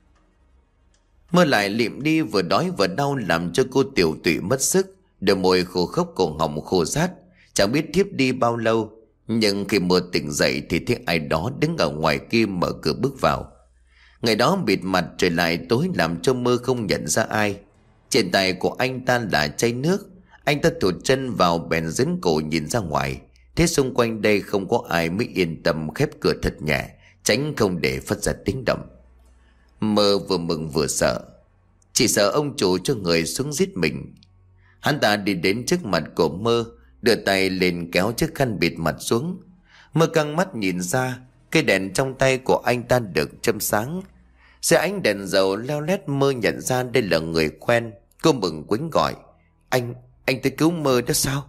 Mơ lại lịm đi, vừa đói vừa đau làm cho cô tiểu tụy mất sức, đôi môi khô khốc, cổ họng khô rát, chẳng biết thiếp đi bao lâu. Nhưng khi Mơ tỉnh dậy thì thấy ai đó đứng ở ngoài kia mở cửa bước vào. Người đó bịt mặt, trời lại tối làm cho Mơ không nhận ra ai. Trên tay của anh ta là chai nước. Anh ta thụt chân vào bèn dẫn cổ nhìn ra ngoài, thế xung quanh đây không có ai mới yên tâm khép cửa thật nhẹ, tránh không để phát ra tiếng động. Mơ vừa mừng vừa sợ, chỉ sợ ông chủ cho người xuống giết mình. Hắn ta đi đến trước mặt của Mơ, đưa tay lên kéo chiếc khăn bịt mặt xuống. Mơ căng mắt nhìn ra, cây đèn trong tay của anh ta được châm sáng. Dưới ánh đèn dầu leo lét, Mơ nhận ra đây là người quen. Cô mừng quýnh gọi: Anh tới cứu Mơ đó sao?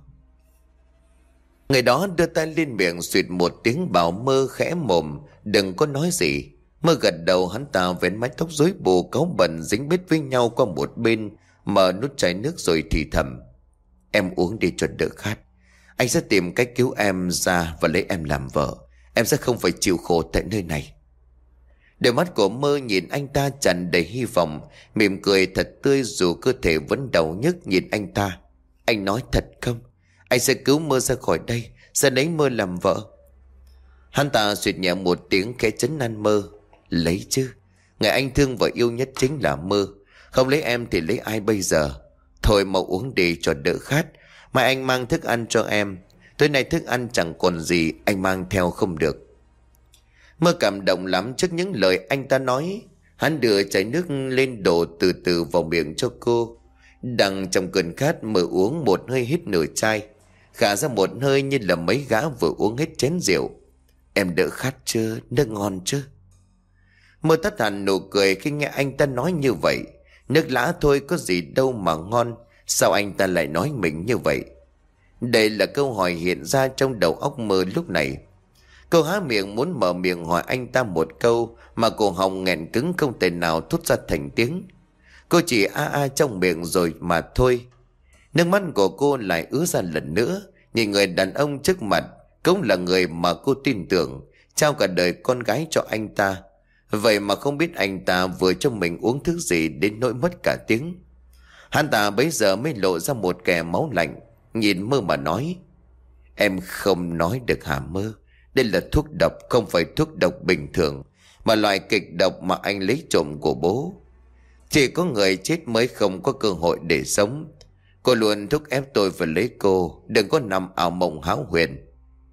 Người đó đưa tay lên miệng xuyệt một tiếng bảo Mơ khẽ mồm đừng có nói gì. Mơ gật đầu. Hắn ta vén mái tóc rối bù cáu bẩn dính bết với nhau qua một bên, mở nút chai nước rồi thì thầm: Em uống đi cho đỡ khát. Anh sẽ tìm cách cứu em ra và lấy em làm vợ. Em sẽ không phải chịu khổ tại nơi này. Đôi mắt của Mơ nhìn anh ta tràn đầy hy vọng, mỉm cười thật tươi dù cơ thể vẫn đau nhức nhìn anh ta. Anh nói thật không? Anh sẽ cứu Mơ ra khỏi đây, sẽ lấy Mơ làm vợ. Hắn ta suýt nhẹ một tiếng khẽ trấn an Mơ: Lấy chứ, người anh thương và yêu nhất chính là Mơ. Không lấy em thì lấy ai bây giờ? Thôi mau uống đi cho đỡ khát. Mai anh mang thức ăn cho em. Tối nay thức ăn chẳng còn gì, anh mang theo không được. Mơ cảm động lắm trước những lời anh ta nói. Hắn đưa chai nước lên đổ từ từ vào miệng cho cô. Đang trong cơn khát, Mơ uống một hơi hít nửa chai, khả ra một hơi như là mấy gã vừa uống hết chén rượu. Em đỡ khát chưa? Nước ngon chứ? Mơ tắt hẳn nụ cười khi nghe anh ta nói như vậy. Nước lã thôi có gì đâu mà ngon. Sao anh ta lại nói mình như vậy? Đây là câu hỏi hiện ra trong đầu óc Mơ lúc này. Cô há miệng muốn mở miệng hỏi anh ta một câu mà cổ họng nghẹn cứng không thể nào thốt ra thành tiếng. Cô chỉ a trong miệng rồi mà thôi. Nước mắt của cô lại ứa ra lần nữa. Nhìn người đàn ông trước mặt cũng là người mà cô tin tưởng, trao cả đời con gái cho anh ta. Vậy mà không biết anh ta vừa cho mình uống thứ gì đến nỗi mất cả tiếng. Hắn ta bấy giờ mới lộ ra một kẻ máu lạnh, nhìn Mơ mà nói: Em không nói được hả Mơ? Đây là thuốc độc, không phải thuốc độc bình thường, mà loại kịch độc mà anh lấy trộm của bố. Chỉ có người chết mới không có cơ hội để sống. Cô luôn thúc ép tôi phải lấy cô, đừng có nằm ảo mộng hão huyền.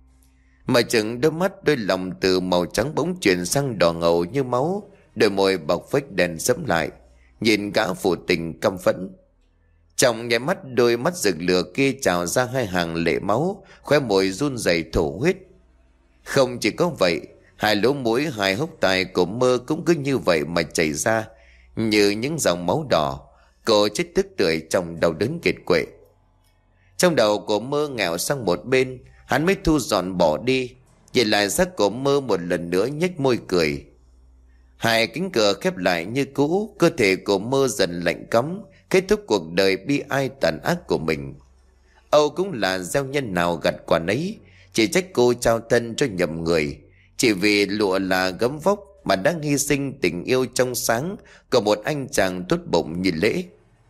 Mà chừng đôi mắt đôi lòng từ màu trắng bỗng chuyển sang đỏ ngầu như máu, đôi môi bọc vết đèn sẫm lại, nhìn gã phụ tình căm phẫn. Trong nháy mắt, đôi mắt rực lửa kia trào ra hai hàng lệ máu, khóe môi run rẩy thổ huyết. Không chỉ có vậy, hai lỗ mũi, hai hốc tai của Mơ cũng cứ như vậy mà chảy ra như những dòng máu đỏ. Cô chết tức tưởi trong đau đớn kiệt quệ. Trong đầu của Mơ ngẹo sang một bên, hắn mới thu dọn bỏ đi. Nhìn lại xác của Mơ một lần nữa nhếch môi cười. Hai cánh cửa khép lại như cũ. Cơ thể của Mơ dần lạnh cóng, kết thúc cuộc đời bi ai tàn ác của mình. Âu cũng là gieo nhân nào gặt quả nấy. Chỉ trách cô trao thân cho nhầm người. Chỉ vì lụa là gấm vóc mà đã hy sinh tình yêu trong sáng của một anh chàng tốt bụng như Lễ,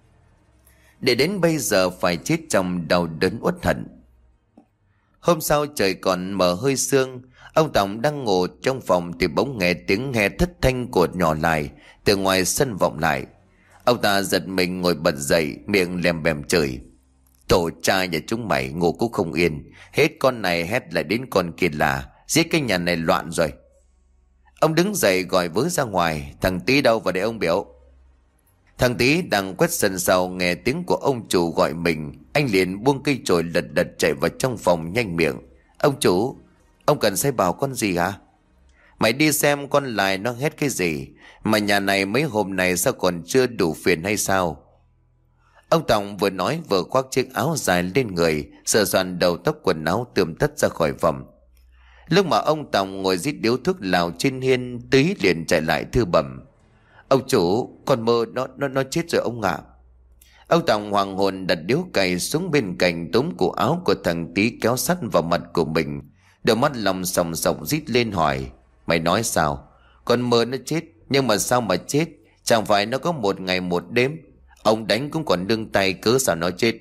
để đến bây giờ phải chết trong đau đớn uất hận. Hôm sau trời còn mờ hơi sương, ông Tổng đang ngủ trong phòng thì bỗng nghe tiếng he thất thanh của nhỏ lại từ ngoài sân vọng lại. Ông ta giật mình ngồi bật dậy, miệng lèm bèm chửi: "Tổ cha nhà chúng mày ngủ cũng không yên, hết con này hét lại đến con kia là giết cái nhà này loạn rồi." Ông đứng dậy gọi vớ ra ngoài: "Thằng Tí đâu, vào để ông biểu." Thằng Tí đang quét sân sau nghe tiếng của ông chủ gọi mình, anh liền buông cây chổi lật đật chạy vào trong phòng nhanh miệng: "Ông chủ, ông cần sai bảo con gì hả?" "Mày đi xem con lại nó hét cái gì, mà nhà này mấy hôm nay sao còn chưa đủ phiền hay sao?" Ông Tổng vừa nói vừa khoác chiếc áo dài lên người, sờ soạn đầu tóc quần áo tươm tất ra khỏi phòng. Lúc mà ông Tổng ngồi rít điếu thuốc lào trên hiên, Tí liền chạy lại thư bẩm: "Ông chủ, con Mơ nó chết rồi ông ạ." Ông Tổng hoàng hồn đặt điếu cày xuống bên cạnh, túm cổ áo của thằng Tí kéo sắt vào mặt của mình. Đôi mắt lòng sòng sọc rít lên hỏi: "Mày nói sao? Con Mơ nó chết, nhưng mà sao mà chết? Chẳng phải nó có một ngày một đêm? Ông đánh cũng còn nương tay, cớ sao nó chết?"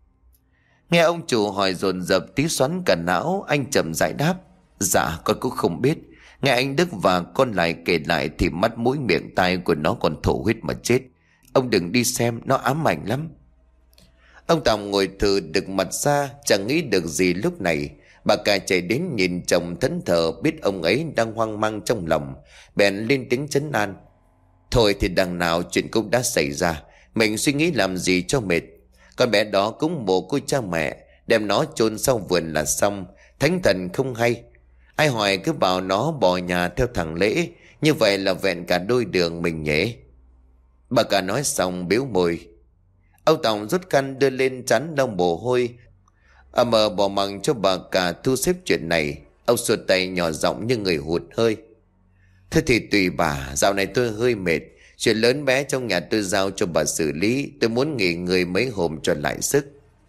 Nghe ông chủ hỏi dồn dập, Tí xoắn cả não, anh chậm rãi đáp: "Dạ con cũng không biết. Nghe anh Đức và con lại kể lại thì mắt mũi miệng tai của nó còn thổ huyết mà chết. Ông đừng đi xem, nó ám ảnh lắm." Ông Tổng ngồi thừ đực mặt ra, chẳng nghĩ được gì lúc này. Bà cả chạy đến nhìn chồng thẫn thờ, biết ông ấy đang hoang mang trong lòng, bèn lên tiếng trấn an: "Thôi thì đằng nào chuyện cũng đã xảy ra, mình suy nghĩ làm gì cho mệt. Con bé đó cũng mồ côi cha mẹ, đem nó chôn sau vườn là xong. Thánh thần không hay, ai hỏi cứ bảo nó bỏ nhà theo thằng Lễ, như vậy là vẹn cả đôi đường mình nhé." Bà cả nói xong biếu môi. Ông Tổng rút khăn đưa lên trán lau mồ hôi. Mờ bỏ mặc cho bà cả thu xếp chuyện này. Ông xuột tay nhỏ giọng như người hụt hơi: "Thế thì tùy bà, dạo này tôi hơi mệt. Chuyện lớn bé trong nhà tôi giao cho bà xử lý, tôi muốn nghỉ ngơi mấy hôm cho lại sức."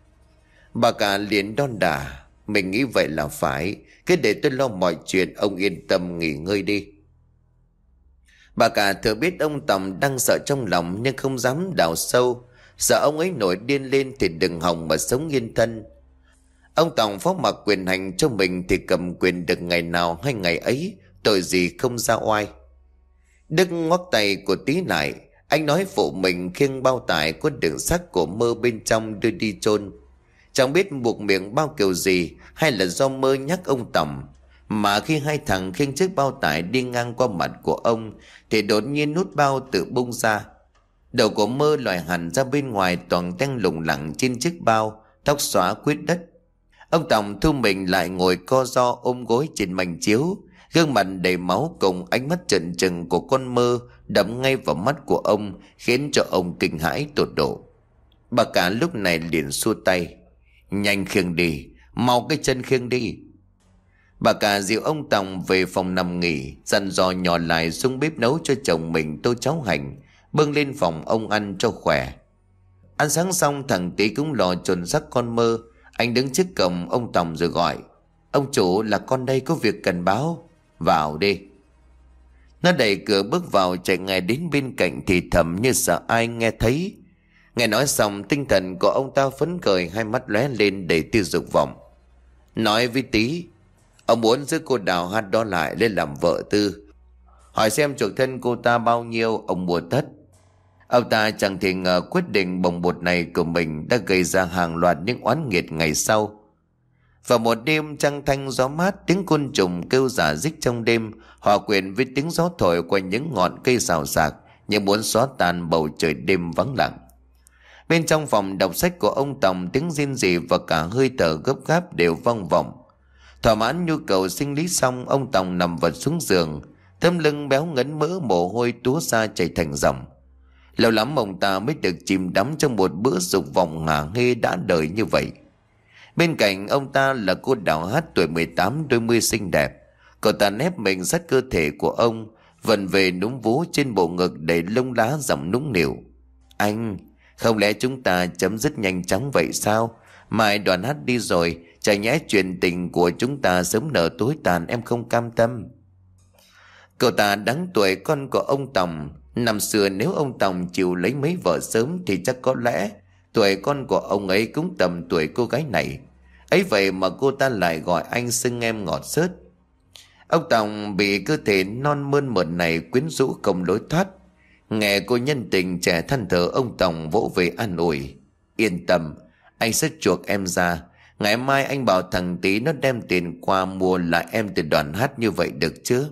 Bà cả liền đon đả: "Mình nghĩ vậy là phải, cứ để tôi lo mọi chuyện, ông yên tâm nghỉ ngơi đi." Bà cả thừa biết ông Tổng đang sợ trong lòng nhưng không dám đào sâu, sợ ông ấy nổi điên lên thì đừng hòng mà sống yên thân. Ông Tổng phó mặc quyền hành cho mình thì cầm quyền được ngày nào hay ngày ấy, tội gì không ra oai. Đức ngoắc tay của Tí lại, anh nói phụ mình khiêng bao tải có đựng xác của Mơ bên trong đưa đi chôn. Chẳng biết buộc miệng bao kiểu gì, hay là do Mơ nhắc ông Tổng, mà khi hai thằng khiêng chiếc bao tải đi ngang qua mặt của ông thì đột nhiên nút bao tự bung ra. Đầu của Mơ lòi hẳn ra bên ngoài, toàn đang lủng lẳng trên chiếc bao, tóc xóa khuyết đất. Ông Tổng thu mình lại ngồi co ro ôm gối trên mành chiếu, gương mặt đầy máu cùng ánh mắt trợn trừng của con Mơ đập ngay vào mắt của ông, khiến cho ông kinh hãi tột độ. Bà cả lúc này liền xua tay: "Nhanh khiêng đi, mau cái chân khiêng đi." Bà cả dìu ông Tổng về phòng nằm nghỉ, dặn dò nhỏ lại xuống bếp nấu cho chồng mình tô cháo hành, bưng lên phòng ông ăn cho khỏe. Ăn sáng xong, thằng Tí cũng lò chồn xác con Mơ. Anh đứng trước cổng ông Tổng rồi gọi: "Ông chủ, là con đây, có việc cần báo." "Vào đi." Nó đẩy cửa bước vào, chạy ngay đến bên cạnh thì thầm như sợ ai nghe thấy. Nghe nói xong, tinh thần của ông ta phấn khởi, hai mắt lóe lên đầy tia dục vọng. Nói với Tí: "Ông muốn giữ cô Đào Hát đó lại lên làm vợ tư. Hỏi xem chuộc thân cô ta bao nhiêu, ông mua tất." Ông ta chẳng thể ngờ quyết định bồng bột này của mình đã gây ra hàng loạt những oán nghiệt ngày sau. Vào một đêm trăng thanh gió mát, tiếng côn trùng kêu rả rích trong đêm hòa quyện với tiếng gió thổi qua những ngọn cây xào xạc như muốn xóa tan bầu trời đêm vắng lặng. Bên trong phòng đọc sách của ông Tổng, tiếng rên rỉ và cả hơi thở gấp gáp đều vang vọng. Thỏa mãn nhu cầu sinh lý xong, ông Tổng nằm vật xuống giường, tấm lưng béo ngấn mỡ, mồ hôi túa ra chảy thành dòng. Lâu lắm ông ta mới được chìm đắm trong một bữa dục vọng ngả ngê đã đời như vậy. Bên cạnh ông ta là cô Đào Hát tuổi 18, đôi mươi xinh đẹp. Cô ta nép mình sát cơ thể của ông, vần về núm vú trên bộ ngực đầy lông lá, giọng nũng nịu: "Anh, không lẽ chúng ta chấm dứt nhanh chóng vậy sao? Mai Đoàn Hát đi rồi, chả nhẽ chuyện tình của chúng ta sớm nở tối tàn em không cam tâm." Cậu ta đáng tuổi con của ông Tòng. Năm xưa nếu ông Tòng chịu lấy mấy vợ sớm thì chắc có lẽ tuổi con của ông ấy cũng tầm tuổi cô gái này. Ấy vậy mà cô ta lại gọi anh xưng em ngọt xớt. Ông Tòng bị cơ thể non mơn mởn này quyến rũ không lối thoát. Nghe cô nhân tình trẻ than thở, ông Tòng vỗ về an ủi: "Yên tâm, anh sẽ chuộc em ra. Ngày mai anh bảo thằng Tí nó đem tiền qua mua lại em từ Đoàn Hát, như vậy được chứ?"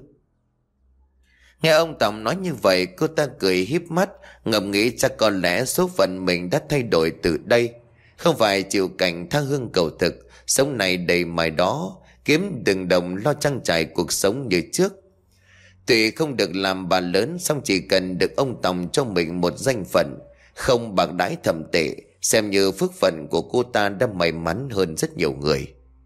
Nghe ông Tòng nói như vậy, cô ta cười híp mắt, ngầm nghĩ chắc có lẽ số phận mình đã thay đổi từ đây. Không phải chịu cảnh tha hương cầu thực, sống này đầy mài đó, kiếm từng đồng lo trang trải cuộc sống như trước. Tuy không được làm bà lớn, song chỉ cần được ông Tòng cho mình một danh phận, không bạc đãi thậm tệ, xem như phước phận của cô ta đã may mắn hơn rất nhiều người.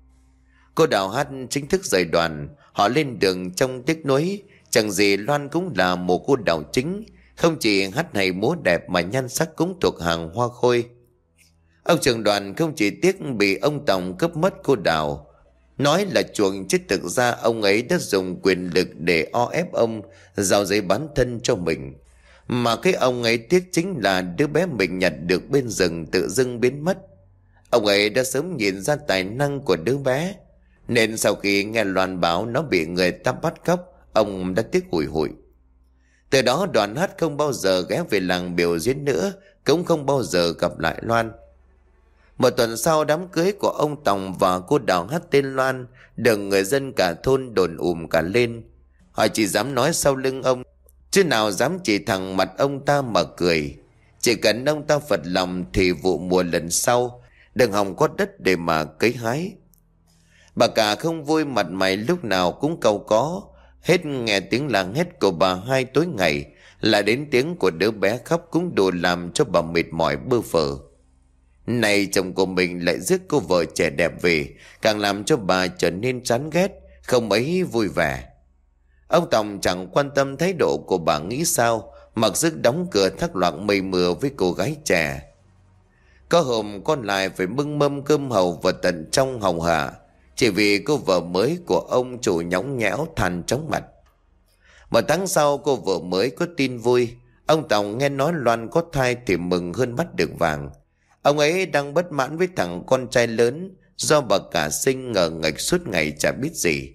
Cô Đào Hát chính thức rời đoàn, họ lên đường trong tiếc nuối. Chẳng gì Loan cũng là một cô đào chính, không chỉ hát hay múa đẹp mà nhan sắc cũng thuộc hàng hoa khôi. Ông trưởng đoàn không chỉ tiếc bị ông Tòng cướp mất cô Đào, nói là chuộng, chứ thực ra ông ấy đã dùng quyền lực để o ép ông giao giấy bán thân cho mình. Mà cái ông ấy tiếc chính là đứa bé mình nhặt được bên rừng tự dưng biến mất. Ông ấy đã sớm nhìn ra tài năng của đứa bé, nên sau khi nghe Loan báo nó bị người ta bắt cóc, ông đã tiếc hùi hụi. Từ đó Đoàn Hát không bao giờ ghé về làng biểu diễn nữa, cũng không bao giờ gặp lại Loan. Một tuần sau, đám cưới của ông Tòng và cô Đào Hát tên Loan được người dân cả thôn đồn cả lên. Họ chỉ dám nói sau lưng ông, chứ nào dám chỉ thẳng mặt ông ta mà cười. Chỉ cần ông ta phật lòng thì vụ mùa lần sau đừng hòng có đất để mà cấy hái. Bà cả không vui, mặt mày lúc nào cũng cau có. Hết nghe tiếng làng hét của bà Hai tối ngày, lại đến tiếng của đứa bé khóc cũng đủ làm cho bà mệt mỏi bơ phờ. Này chồng của mình lại rước cô vợ trẻ đẹp về, càng làm cho bà trở nên chán ghét, không mấy vui vẻ. Ông Tòng chẳng quan tâm thái độ của bà nghĩ sao, mặc sức đóng cửa thác loạn mây mưa với cô gái trẻ. Có hôm con lại phải bưng mâm cơm hầu vào tận trong hồng hạ, chỉ vì cô vợ mới của ông chủ nhõng nhẽo than chóng mặt. Một tháng sau, cô vợ mới có tin vui. Ông Tòng nghe nói Loan có thai thì mừng hơn bắt được vàng. Ông ấy đang bất mãn với thằng con trai lớn do bà cả sinh ngờ nghệch suốt ngày chả biết gì.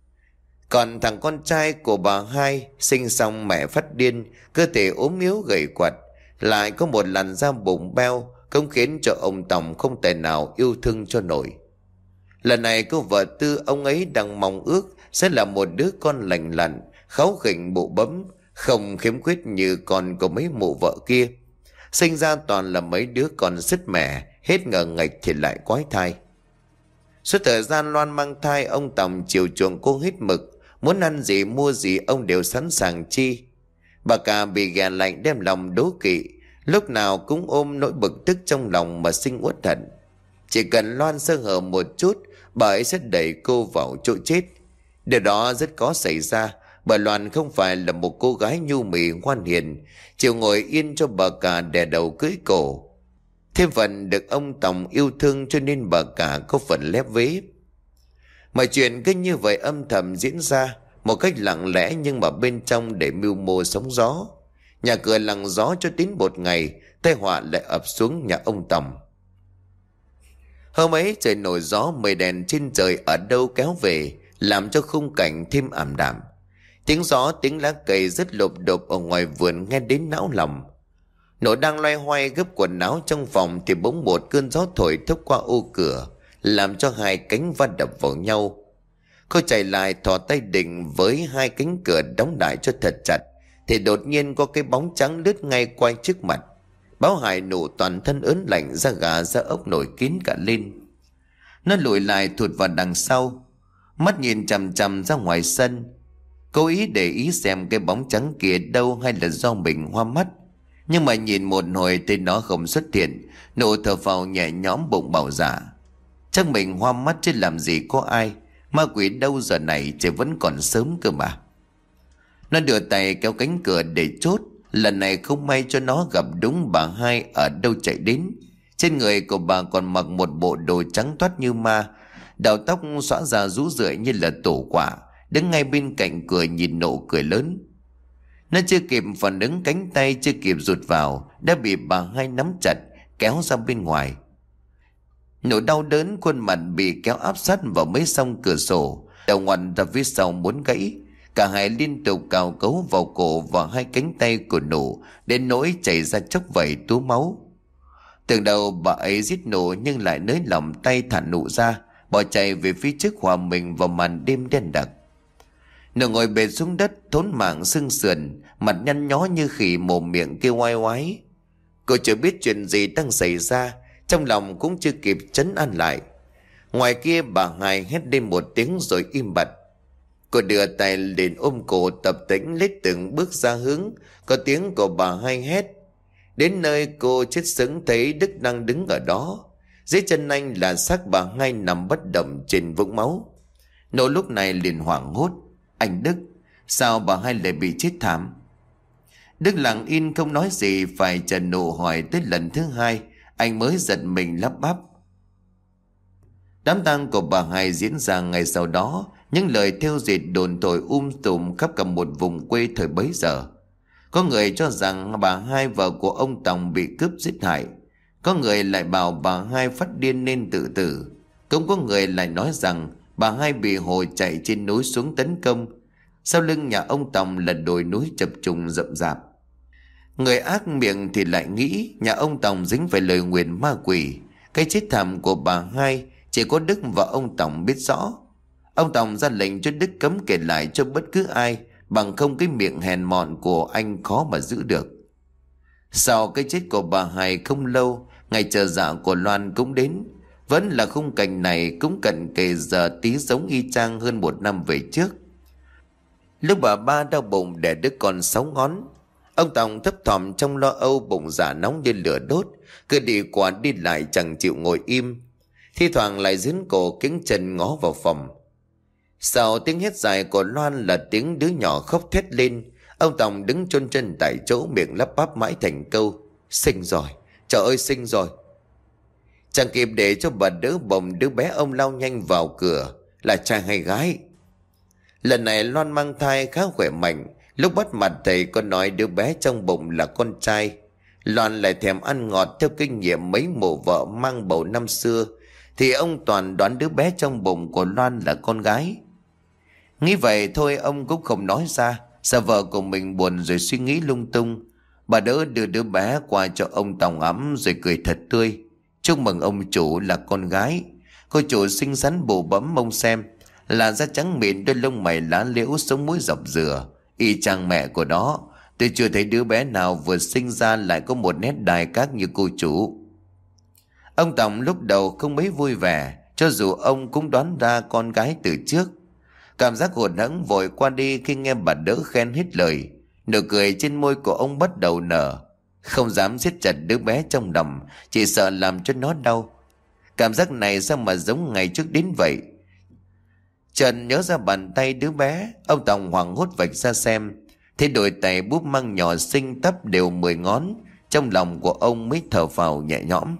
Còn thằng con trai của bà Hai sinh xong mẹ phát điên, cơ thể ốm yếu gầy quặt, lại có một làn da bụng beo, cũng khiến cho ông Tòng không thể nào yêu thương cho nổi. Lần này cô vợ Tư ông ấy đang mong ước sẽ là một đứa con lành lặn, kháu khỉnh bụ bấm, không khiếm khuyết như con của mấy mụ vợ kia. Sinh ra toàn là mấy đứa con sứt mẻ, hết ngờ nghệch thì lại quái thai. Suốt thời gian Loan mang thai, ông Tòng chiều chuộng cô hết mực, muốn ăn gì mua gì ông đều sẵn sàng chi. Bà cả bị ghẻ lạnh đem lòng đố kỵ, lúc nào cũng ôm nỗi bực tức trong lòng mà sinh uất hận. Chỉ cần Loan sơ hở một chút, bà ấy sẽ đẩy cô vào chỗ chết. Điều đó rất có xảy ra, bởi Loan không phải là một cô gái nhu mì ngoan hiền, chịu ngồi yên cho bà cả đè đầu cưới cổ. Thêm phần được ông Tòng yêu thương cho nên bà cả có phần lép vế. Mọi chuyện cứ như vậy âm thầm diễn ra, một cách lặng lẽ nhưng mà bên trong để mưu mô sóng gió. Nhà cửa lặng gió cho đến một ngày, tai họa lại ập xuống nhà ông Tòng. Hôm ấy trời nổi gió, mây đèn trên trời ở đâu kéo về, làm cho khung cảnh thêm ảm đạm. Tiếng gió, tiếng lá cây rất lộp độp ở ngoài vườn nghe đến não lòng. Nỗi đang loay hoay gấp quần áo trong phòng thì bỗng một cơn gió thổi thốc qua ô cửa, làm cho hai cánh va đập vào nhau. Cô chạy lại thò tay định với hai cánh cửa đóng lại cho thật chặt, thì đột nhiên có cái bóng trắng lướt ngay qua trước mặt. Báo Hải nụ toàn thân ớn lạnh, da gà da ốc nổi kín cả lên. Nó lùi lại thụt vào đằng sau, mắt nhìn chằm chằm ra ngoài sân, cố ý để ý xem cái bóng trắng kia đâu, hay là do mình hoa mắt. Nhưng mà nhìn một hồi thấy nó không xuất hiện, nụ thở phào nhẹ nhõm bụng bảo dạ: chắc mình hoa mắt chứ làm gì có ai, ma quỷ đâu giờ này trời vẫn còn sớm cơ mà. Nó đưa tay kéo cánh cửa để chốt. Lần này không may cho nó gặp đúng bà Hai ở đâu chạy đến. Trên người của bà còn mặc một bộ đồ trắng toát như ma, đầu tóc xõa ra rũ rượi như là tổ quả, đứng ngay bên cạnh cửa nhìn nụ cười lớn. Nó chưa kịp phản ứng, cánh tay chưa kịp rụt vào đã bị bà Hai nắm chặt kéo ra bên ngoài. Nỗi đau đớn, khuôn mặt bị kéo áp sát vào mấy song cửa sổ, đầu ngoằn ra phía sau muốn gãy. Cả hai liên tục cào cấu vào cổ và hai cánh tay của nụ đến nỗi chảy ra chốc vẩy túa máu. Tưởng đầu bà ấy giết nụ nhưng lại nới lỏng tay thả nụ ra, bỏ chạy về phía trước hòa mình vào màn đêm đen đặc. Nụ ngồi bệt xuống đất, thốn mạng sưng sườn, mặt nhăn nhó như khỉ, mồm miệng kêu oai oái. Cô chưa biết chuyện gì đang xảy ra, trong lòng cũng chưa kịp trấn an lại. Ngoài kia bà Hai hét lên một tiếng rồi im bặt. Cô đưa tay lên ôm cổ tập tễnh lấy từng bước ra hướng có tiếng của bà Hai hét. Đến nơi cô chết sững thấy Đức đang đứng ở đó. Dưới chân anh là xác bà Hai nằm bất động trên vũng máu. Nô lúc này liền hoảng hốt: anh Đức, sao bà Hai lại bị chết thảm? Đức lặng im không nói gì, phải chờ Nụ hỏi tới lần thứ hai anh mới giật mình lắp bắp. Đám tang của bà Hai diễn ra ngày sau đó. Những lời thêu dệt đồn thổi tùm khắp cả một vùng quê thời bấy giờ. Có người cho rằng bà Hai, vợ của ông Tòng, bị cướp giết hại. Có người lại bảo bà Hai phát điên nên tự tử. Cũng có người lại nói rằng bà Hai bị hồ chạy trên núi xuống tấn công. Sau lưng nhà ông Tòng là đồi núi chập trùng rậm rạp. Người ác miệng thì lại nghĩ nhà ông Tòng dính phải lời nguyền ma quỷ. Cái chết thảm của bà Hai chỉ có Đức và ông Tòng biết rõ. Ông Tòng ra lệnh cho Đức cấm kể lại cho bất cứ ai, bằng không cái miệng hèn mọn của anh khó mà giữ được. Sau cái chết của bà Hai không lâu, ngày chờ dạ của Loan cũng đến. Vẫn là khung cảnh này, cũng cận kề giờ tí giống y chang hơn 1 năm về trước. Lúc bà ba đau bụng đẻ đứa con 6 ngón, ông Tòng thấp thỏm trong lo âu, bụng dạ nóng như lửa đốt, cứ đi qua đi lại chẳng chịu ngồi im. Thi thoảng lại dướn cổ kiếng chân ngó vào phòng. Sau tiếng hét dài của Loan là tiếng đứa nhỏ khóc thét lên. Ông Tòng đứng chôn chân tại chỗ, miệng lắp bắp mãi thành câu: sinh rồi, trời ơi sinh rồi. Chẳng kịp để cho bà đỡ bồng đứa bé, ông lao nhanh vào cửa: là trai hay gái? Lần này Loan mang thai khá khỏe mạnh. Lúc bắt mặt thầy có nói đứa bé trong bụng là con trai. Loan lại thèm ăn ngọt theo kinh nghiệm mấy mụ vợ mang bầu năm xưa, thì ông Toàn đoán đứa bé trong bụng của Loan là con gái. Nghĩ vậy thôi ông cũng không nói ra, sợ vợ của mình buồn rồi suy nghĩ lung tung. Bà đỡ đưa đứa bé qua cho ông Tòng ẵm rồi cười thật tươi: chúc mừng ông chủ là con gái. Cô chủ xinh xắn bù bấm mông xem, làn da trắng mịn, đôi lông mày lá liễu, sống mũi dọc dừa, y chang mẹ của nó. Tôi chưa thấy đứa bé nào vừa sinh ra lại có một nét đài các như cô chủ. Ông Tòng lúc đầu không mấy vui vẻ, cho dù ông cũng đoán ra con gái từ trước. Cảm giác hụt hẫng vội qua đi khi nghe bà đỡ khen hết lời. Nụ cười trên môi của ông bắt đầu nở. Không dám siết chặt đứa bé trong lòng, chỉ sợ làm cho nó đau. Cảm giác này sao mà giống ngày trước đến vậy. Trần nhớ ra bàn tay đứa bé, ông Tòng hoảng hốt vạch ra xem, thấy đôi tay búp măng nhỏ xinh tắp đều 10 ngón. Trong lòng của ông mới thở phào nhẹ nhõm.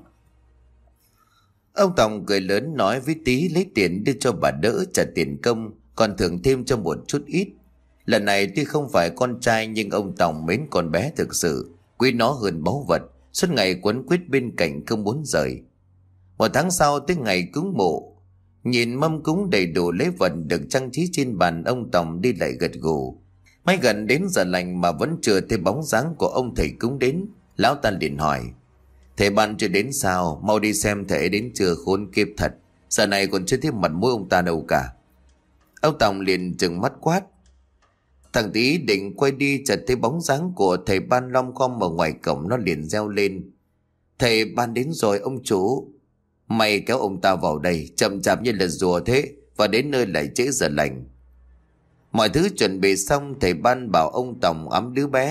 Ông Tòng cười lớn nói với Tí lấy tiền đưa cho bà đỡ trả tiền công, còn thưởng thêm cho một chút ít. Lần này tuy không phải con trai nhưng ông Tòng mến con bé thực sự, quý nó hơn báu vật, suốt ngày quấn quýt bên cạnh không muốn rời. 1 tháng sau tới ngày cúng mộ, nhìn mâm cúng đầy đủ lễ vật được trang trí trên bàn, ông Tòng đi lại gật gù. May gần đến giờ lành mà vẫn chưa thấy bóng dáng của ông thầy cúng đến. Lão ta liền hỏi: thầy Ban chưa đến sao? Mau đi xem thầy đến chưa, khốn kiếp thật, giờ này còn chưa thấy mặt mũi ông ta đâu cả. Ông Tòng liền trừng mắt quát. Thằng Tí định quay đi, chợt thấy bóng dáng của thầy Ban lom khom ở ngoài cổng, nó liền reo lên: thầy Ban đến rồi ông chủ. Mày kéo ông ta vào đây, chậm chạp như là rùa thế, và đến nơi lại trễ giờ lành. Mọi thứ chuẩn bị xong, thầy Ban bảo ông Tòng ẵm đứa bé,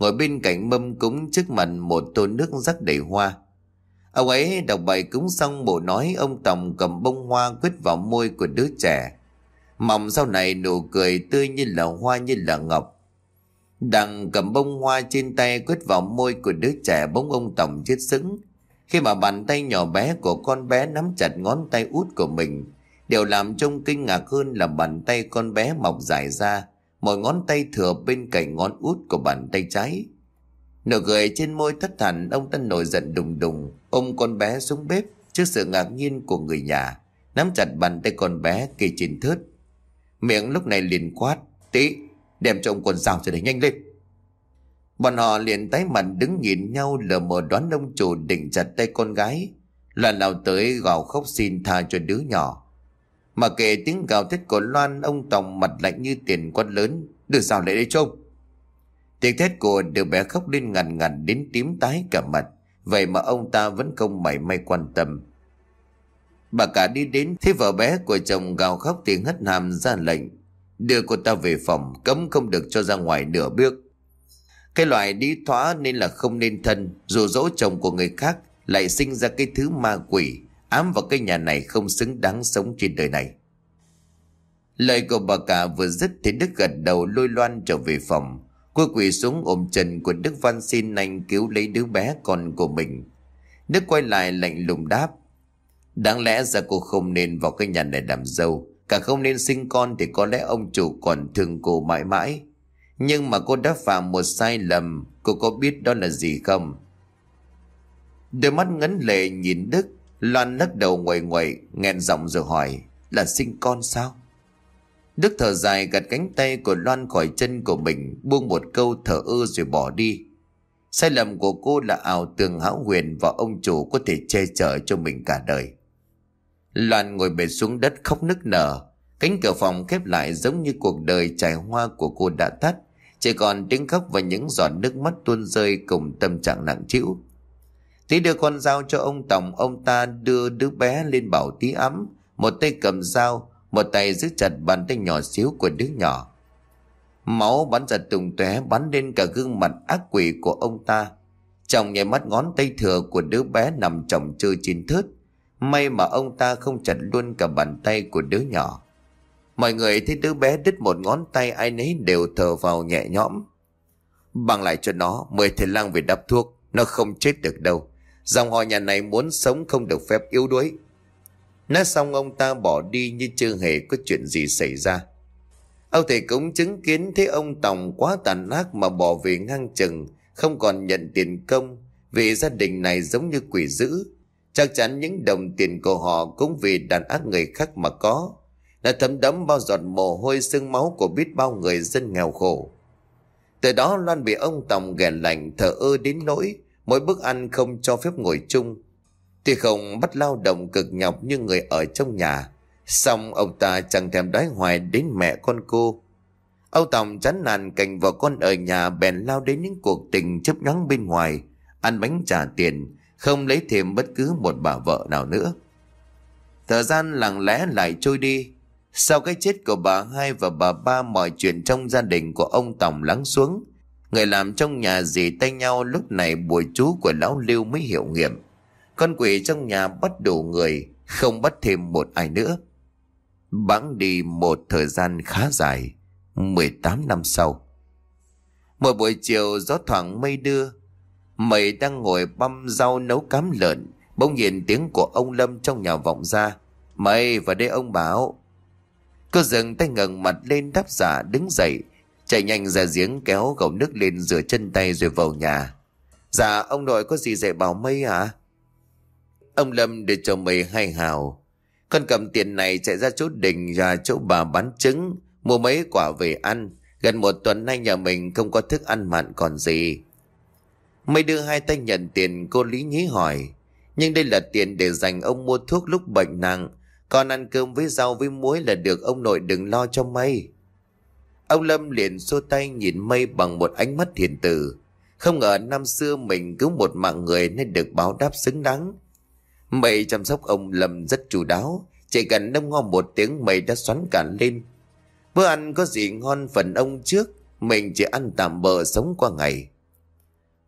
ngồi bên cạnh mâm cúng, trước mặt một tô nước rắc đầy hoa. Ông ấy đọc bài cúng xong, bộ nói ông Tòng cầm bông hoa quét vào môi của đứa trẻ. Mong sau này nụ cười tươi như là hoa, như là ngọc. Đằng cầm bông hoa trên tay quét vào môi của đứa trẻ, bỗng ông Tòng chết sững khi mà bàn tay nhỏ bé của con bé nắm chặt ngón tay út của mình. Điều làm trông kinh ngạc hơn là bàn tay con bé mọc dài ra, một ngón tay thừa bên cạnh ngón út của bàn tay trái. Nụ cười trên môi thất hẳn, ông ta nổi giận đùng đùng ôm con bé xuống bếp. Trước sự ngạc nhiên của người nhà, nắm chặt bàn tay con bé kề trên thớt, miệng lúc này liền quát: "Tí, đem cho ông con dao rồi, để nhanh lên." Bọn họ liền tái mặt đứng nhìn nhau, lờ mờ đoán ông chủ định chặt tay con gái. Loan lao tới gào khóc xin tha cho đứa nhỏ. Mà kể tiếng gào thét của Loan, ông Tòng mặt lạnh như tiền quát lớn: "Đưa dao lại đây cho ông." Tiếng thét của đứa bé khóc lên ngằn ngằn đến tím tái cả mặt. Vậy mà ông ta vẫn không mảy may quan tâm. Bà cả đi đến thấy vợ bé của chồng gào khóc thì hất hàm ra lệnh: "Đưa cô ta về phòng, cấm không được cho ra ngoài nửa bước." Cái loại đi thoá nên là không nên thân, dụ dỗ chồng của người khác, lại sinh ra cái thứ ma quỷ ám vào cái nhà này, không xứng đáng sống trên đời này. Lời của bà cả vừa dứt thì Đức gật đầu lôi Loan trở về phòng. Cô quỳ xuống ôm chân của Đức van xin anh cứu lấy đứa bé con của mình. Đức quay lại lạnh lùng đáp: "Đáng lẽ ra cô không nên vào cái nhà này làm dâu, cả không nên sinh con, thì có lẽ ông chủ còn thương cô mãi mãi. Nhưng mà cô đã phạm một sai lầm, cô có biết đó là gì không?" Đôi mắt ngấn lệ nhìn Đức. Loan lắc đầu nguậy nguậy, nghẹn giọng rồi hỏi: "Là sinh con sao?" Đức thở dài gạt cánh tay của Loan khỏi chân của mình, buông một câu thở ơ rồi bỏ đi. Sai lầm của cô là ảo tưởng hão huyền và ông chủ có thể che chở cho mình cả đời. Loan ngồi bệt xuống đất khóc nức nở. Cánh cửa phòng khép lại giống như cuộc đời trải hoa của cô đã tắt, chỉ còn tiếng khóc và những giọt nước mắt tuôn rơi cùng tâm trạng nặng trĩu. Tí đưa con dao cho ông Tòng, ông ta đưa đứa bé lên bảo Tí ấm, một tay cầm dao, một tay giữ chặt bàn tay nhỏ xíu của đứa nhỏ. Máu bắn ra tung tóe, bắn lên cả gương mặt ác quỷ của ông ta. Trong nháy mắt ngón tay thừa của đứa bé nằm chồng chơ trên thớt. May mà ông ta không chặt luôn cả bàn tay của đứa nhỏ. Mọi người thấy đứa bé đứt một ngón tay, ai nấy đều thở vào nhẹ nhõm. "Bằng lại cho nó, mời thầy lang về đắp thuốc, nó không chết được đâu. Dòng họ nhà này muốn sống không được phép yếu đuối." Nói xong ông ta bỏ đi như chưa hề có chuyện gì xảy ra. Ông thầy cũng chứng kiến thấy ông Tòng quá tàn ác mà bỏ về ngang chừng, không còn nhận tiền công, vì gia đình này giống như quỷ dữ. Chắc chắn những đồng tiền của họ cũng vì đàn áp người khác mà có, đã thấm đẫm bao giọt mồ hôi xương máu của biết bao người dân nghèo khổ. Từ đó Loan bị ông Tòng ghẻ lạnh, thờ ơ đến nỗi mỗi bữa ăn không cho phép ngồi chung. Tuy không bắt lao động cực nhọc như người ở trong nhà, song ông ta chẳng thèm đói hoài đến mẹ con cô. Ông Tòng chán nản cảnh vợ con ở nhà, bèn lao đến những cuộc tình chớp nhoáng bên ngoài, ăn bánh trả tiền, không lấy thêm bất cứ một bà vợ nào nữa. Thời gian lặng lẽ lại trôi đi. Sau cái chết của bà hai và bà ba, mọi chuyện trong gia đình của ông Tòng lắng xuống. Người làm trong nhà dì tay nhau, lúc này bùa chú của lão Lưu mới hiệu nghiệm. Con quỷ trong nhà bắt đủ người, không bắt thêm một ai nữa. Bẵng đi một thời gian khá dài, 18 năm sau. Một buổi chiều gió thoảng mây đưa, mày đang ngồi băm rau nấu cám lợn, bỗng nhiên tiếng của ông Lâm trong nhà vọng ra: "Mày vào đây ông bảo." Cô dừng tay, ngẩng mặt lên đáp giả, đứng dậy chạy nhanh ra giếng kéo gầu nước lên rửa chân tay rồi vào nhà. "Dạ ông nội, có gì dạy bảo Mây hả?" Ông Lâm đưa cho Mây 2 hào. "Con cầm tiền này chạy ra chỗ đình ra chỗ bà bán trứng, mua mấy quả về ăn. Gần 1 tuần nay nhà mình không có thức ăn mặn còn gì." Mây đưa 2 tay nhận tiền. Cô lý nhí hỏi: "Nhưng đây là tiền để dành ông mua thuốc lúc bệnh nặng, con ăn cơm với rau với muối là được, ông nội đừng lo cho Mây." Ông Lâm liền xua tay nhìn Mây bằng một ánh mắt hiền từ. Không ngờ năm xưa mình cứu một mạng người nên được báo đáp xứng đáng. Mây chăm sóc ông Lâm rất chu đáo, chỉ cần nông ngon một tiếng Mây đã xoắn cả lên. Bữa ăn có gì ngon phần ông trước, mình chỉ ăn tạm bợ sống qua ngày.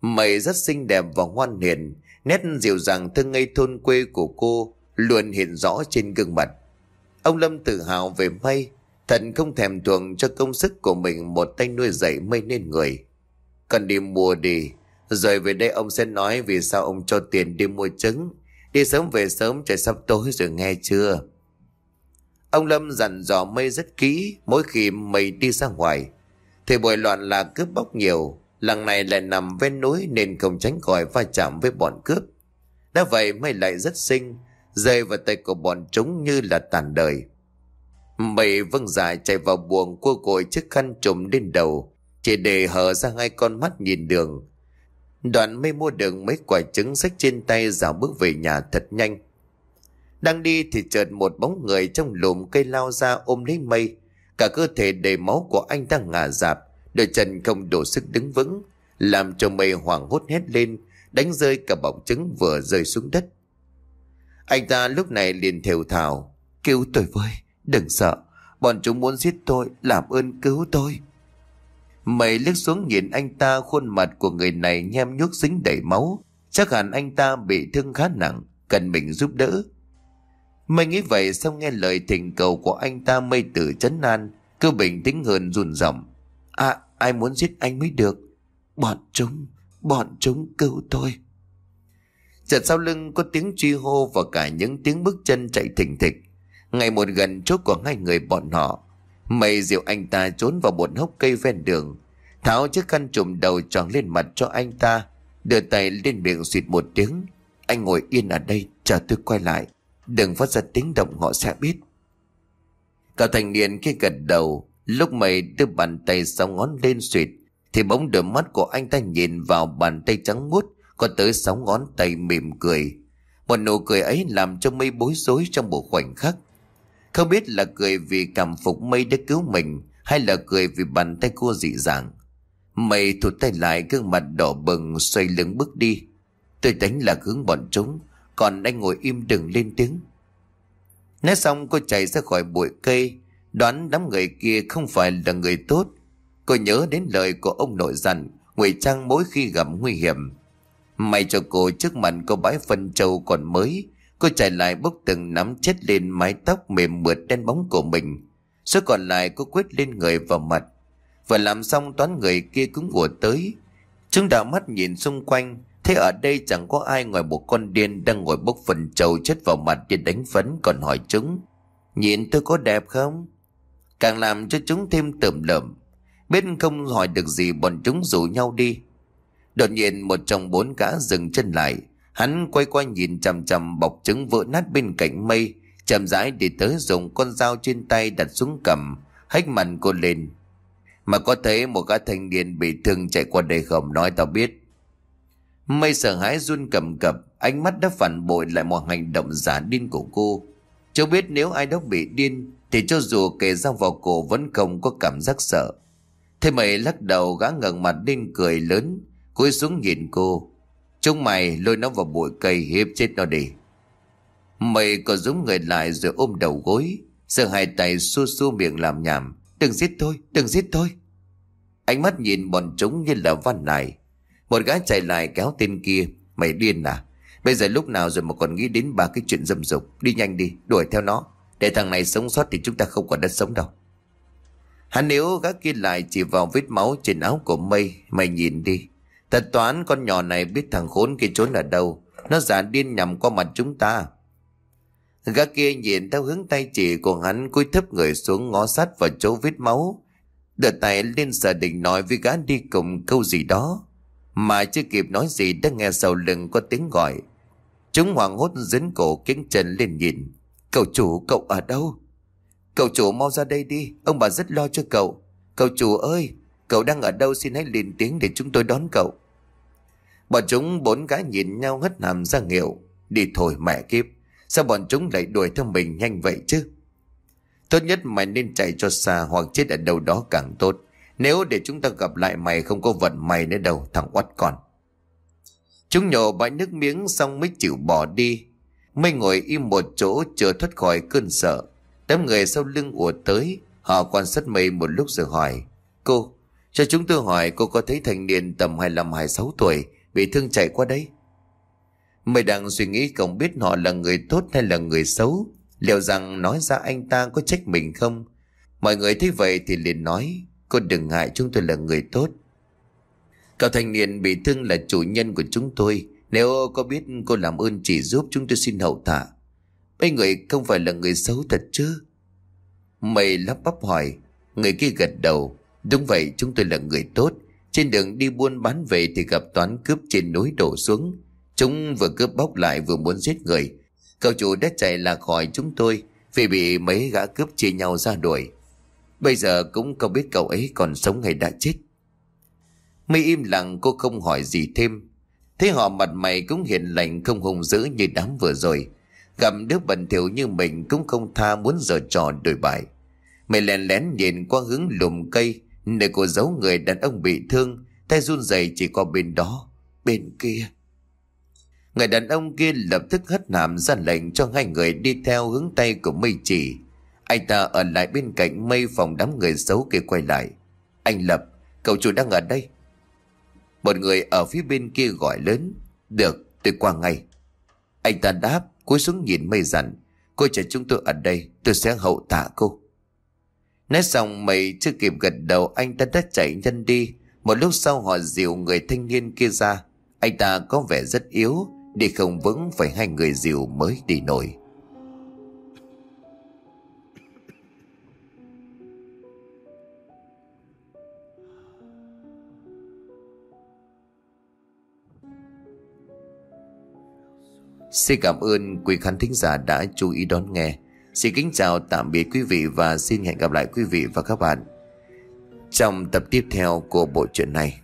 Mày rất xinh đẹp và ngoan hiền, nét dịu dàng thơ ngây thôn quê của cô luôn hiện rõ trên gương mặt. Ông Lâm tự hào về Mây, thật không thèm thuồng cho công sức của mình một tay nuôi dạy Mây nên người. Cần đi mua đi, rồi về đây ông sẽ nói vì sao ông cho tiền đi mua trứng. Đi sớm về sớm, trời sắp tối rồi nghe chưa? Ông Lâm dặn dò Mây rất kỹ. Mỗi khi Mây đi ra ngoài thì bội loạn là cướp bóc nhiều. Làng này lại nằm ven núi nên không tránh khỏi va chạm với bọn cướp. Đã vậy Mây lại rất xinh, rơi vào tay của bọn chúng như là tàn đời. Mây vâng dạ chạy vào buồng, cua cội chiếc khăn trùm lên đầu, chỉ để hở ra hai con mắt nhìn đường. Đoạn Mây mua được mấy quả trứng xách trên tay, dạo bước về nhà thật nhanh. Đang đi thì chợt một bóng người trong lùm cây lao ra ôm lấy Mây. Cả cơ thể đầy máu của anh đang ngả rạp, đôi chân không đủ sức đứng vững, làm cho Mây hoảng hốt hét lên, đánh rơi cả bọc trứng vừa rơi xuống đất. Anh ta lúc này liền thều thào: "Cứu tôi với, đừng sợ, bọn chúng muốn giết tôi, làm ơn cứu tôi." Mây liếc xuống nhìn anh ta, khuôn mặt của người này nhem nhuốc dính đầy máu, chắc hẳn anh ta bị thương khá nặng, cần mình giúp đỡ. Mây nghĩ vậy xong nghe lời thỉnh cầu của anh ta, Mây tự trấn an, cứ bình tĩnh hơn run giọng: Ai muốn giết anh mới được? Bọn chúng cứu tôi." Chợt sau lưng có tiếng truy hô và cả những tiếng bước chân chạy thình thịch. Ngày một gần chốt của hai người bọn họ. Mây dìu anh ta trốn vào một hốc cây ven đường, tháo chiếc khăn trùm đầu choàng lên mặt cho anh ta, đưa tay lên miệng xịt một tiếng: "Anh ngồi yên ở đây chờ tôi quay lại, đừng phát ra tiếng động họ sẽ biết." Cả thanh niên kia gật đầu. Lúc Mây đưa bàn tay sau ngón lên xịt thì bỗng đôi mắt của anh ta nhìn vào bàn tay trắng muốt có tới 6 ngón tay, mỉm cười. Một nụ cười ấy làm cho Mây bối rối trong một khoảnh khắc. Không biết là cười vì cảm phục Mây đã cứu mình, hay là cười vì bàn tay cô dị dạng. Mây thụt tay lại, gương mặt đỏ bừng, xoay lưng bước đi. "Tôi đánh lạc hướng bọn chúng, còn anh ngồi im đừng lên tiếng." Nói xong cô chạy ra khỏi bụi cây, đoán đám người kia không phải là người tốt. Cô nhớ đến lời của ông nội dặn, ngụy trang mỗi khi gặp nguy hiểm. May cho cô trước mặt có bãi phân trâu còn mới. Cô chạy lại bốc từng nắm chết lên mái tóc mềm mượt đen bóng của mình. Số còn lại cô quét lên người và mặt. Vừa làm xong toán người kia cũng ùa tới. Chúng đảo mắt nhìn xung quanh, thế ở đây chẳng có ai ngoài một con điên đang ngồi bốc phần trâu chất vào mặt để đánh phấn, còn hỏi chúng: "Nhìn tôi có đẹp không?" Càng làm cho chúng thêm tởm lợm. Biết không hỏi được gì, bọn chúng rủ nhau đi. Đột nhiên một trong 4 gã dừng chân lại. Hắn quay qua nhìn chằm chằm bọc trứng vỡ nát bên cạnh Mây, chậm rãi đi tới, dùng con dao trên tay đặt xuống cằm, hách mặt cô lên: "Mà có thấy một gã thanh niên bị thương chạy qua đây không? Nói tao biết." Mây sợ hãi run cầm cập, ánh mắt đã phản bội lại một hành động giả điên của cô. Cháu biết nếu ai đó bị điên thì cho dù kề dao vào cổ vẫn không có cảm giác sợ. Thế Mây lắc đầu, gã ngẩng mặt lên cười lớn, cúi xuống nhìn cô: "Chúng mày lôi nó vào bụi cây hiếp chết nó đi." Mây có rúm người lại rồi ôm đầu gối, giơ hai tay xua xua miệng làm nhảm: "Đừng giết tôi, đừng giết tôi." Ánh mắt nhìn bọn chúng như là van nài. Một gã chạy lại kéo tên kia: "Mày điên à? Bây giờ lúc nào rồi mà còn nghĩ đến 3 cái chuyện dâm dục? Đi nhanh đi, đuổi theo nó. Để thằng này sống sót thì chúng ta không còn đất sống đâu." Hắn níu gã kia lại, chỉ vào vết máu trên áo của Mây: "Mày nhìn đi. Thật toán con nhỏ này biết thằng khốn kia trốn ở đâu. Nó giả điên nhằm qua mặt chúng ta." Gã kia nhìn theo hướng tay chỉ của hắn, cúi thấp người xuống ngó sát vào chỗ vết máu, đưa tay lên sờ định nói với gã đi cùng câu gì đó, mà chưa kịp nói gì đã nghe sau lưng có tiếng gọi. Chúng hoảng hốt dấn cổ kiếng chân lên nhìn: "Cậu chủ, cậu ở đâu? Cậu chủ mau ra đây đi, ông bà rất lo cho cậu. Cậu chủ ơi, cậu đang ở đâu, xin hãy lên tiếng để chúng tôi đón cậu." Bọn chúng 4 gã nhìn nhau hất hàm ra hiệu: "Đi thôi mẹ kiếp, sao bọn chúng lại đuổi theo mình nhanh vậy chứ? Tốt nhất mày nên chạy cho xa hoặc chết ở đâu đó càng tốt. Nếu để chúng ta gặp lại mày không có vận may nữa đâu, thằng oắt con." Chúng nhổ bãi nước miếng xong mới chịu bỏ đi. Mây ngồi im một chỗ chờ thoát khỏi cơn sợ. Đám người sau lưng ùa tới, họ quan sát Mây một lúc rồi hỏi: Cho chúng tôi hỏi, cô có thấy thanh niên tầm 25-26 tuổi bị thương chạy qua đây? Mày đang suy nghĩ không biết họ là người tốt hay là người xấu. Liệu rằng nói ra anh ta có trách mình không? Mọi người thấy vậy thì liền nói, cô đừng ngại, chúng tôi là người tốt. Cậu thanh niên bị thương là chủ nhân của chúng tôi. Nếu có biết cô làm ơn chỉ giúp, chúng tôi xin hậu tạ. Mấy người không phải là người xấu thật chứ? Mày lắp bắp hỏi. Người kia gật đầu. Đúng vậy, chúng tôi là người tốt. Trên đường đi buôn bán về thì gặp toán cướp trên núi đổ xuống. Chúng vừa cướp bóc lại vừa muốn giết người. Cậu chủ đã chạy lạc khỏi chúng tôi vì bị mấy gã cướp chia nhau ra đuổi. Bây giờ cũng không biết cậu ấy còn sống hay đã chết. Mây im lặng, cô không hỏi gì thêm. Thấy họ mặt mày cũng hiền lành, không hung dữ như đám vừa rồi. Gặp đứa bẩn thỉu như mình cũng không tha, muốn giở trò đổi bại. Mày lén lén nhìn qua hướng lùm cây nơi cô giấu người đàn ông bị thương, tay run rẩy chỉ có bên đó, bên kia. Người đàn ông kia lập tức hất hàm ra lệnh cho hai người đi theo hướng tay của Mây chỉ. Anh ta ở lại bên cạnh Mây, phòng đám người xấu kia quay lại. Anh Lập, cậu chủ đang ở đây. Một người ở phía bên kia gọi lớn. Được, tôi qua ngay. Anh ta đáp, cúi xuống nhìn Mây dặn, cô chờ chúng tôi ở đây, tôi sẽ hậu tạ cô. Nói xong Mây chưa kịp gật đầu, anh ta đã chạy nhanh đi. Một lúc sau họ dìu người thanh niên kia ra. Anh ta có vẻ rất yếu, đi không vững, phải hai người dìu mới đi nổi. Xin cảm ơn quý khán thính giả đã chú ý đón nghe. Xin kính chào tạm biệt quý vị và xin hẹn gặp lại quý vị và các bạn trong tập tiếp theo của bộ truyện này.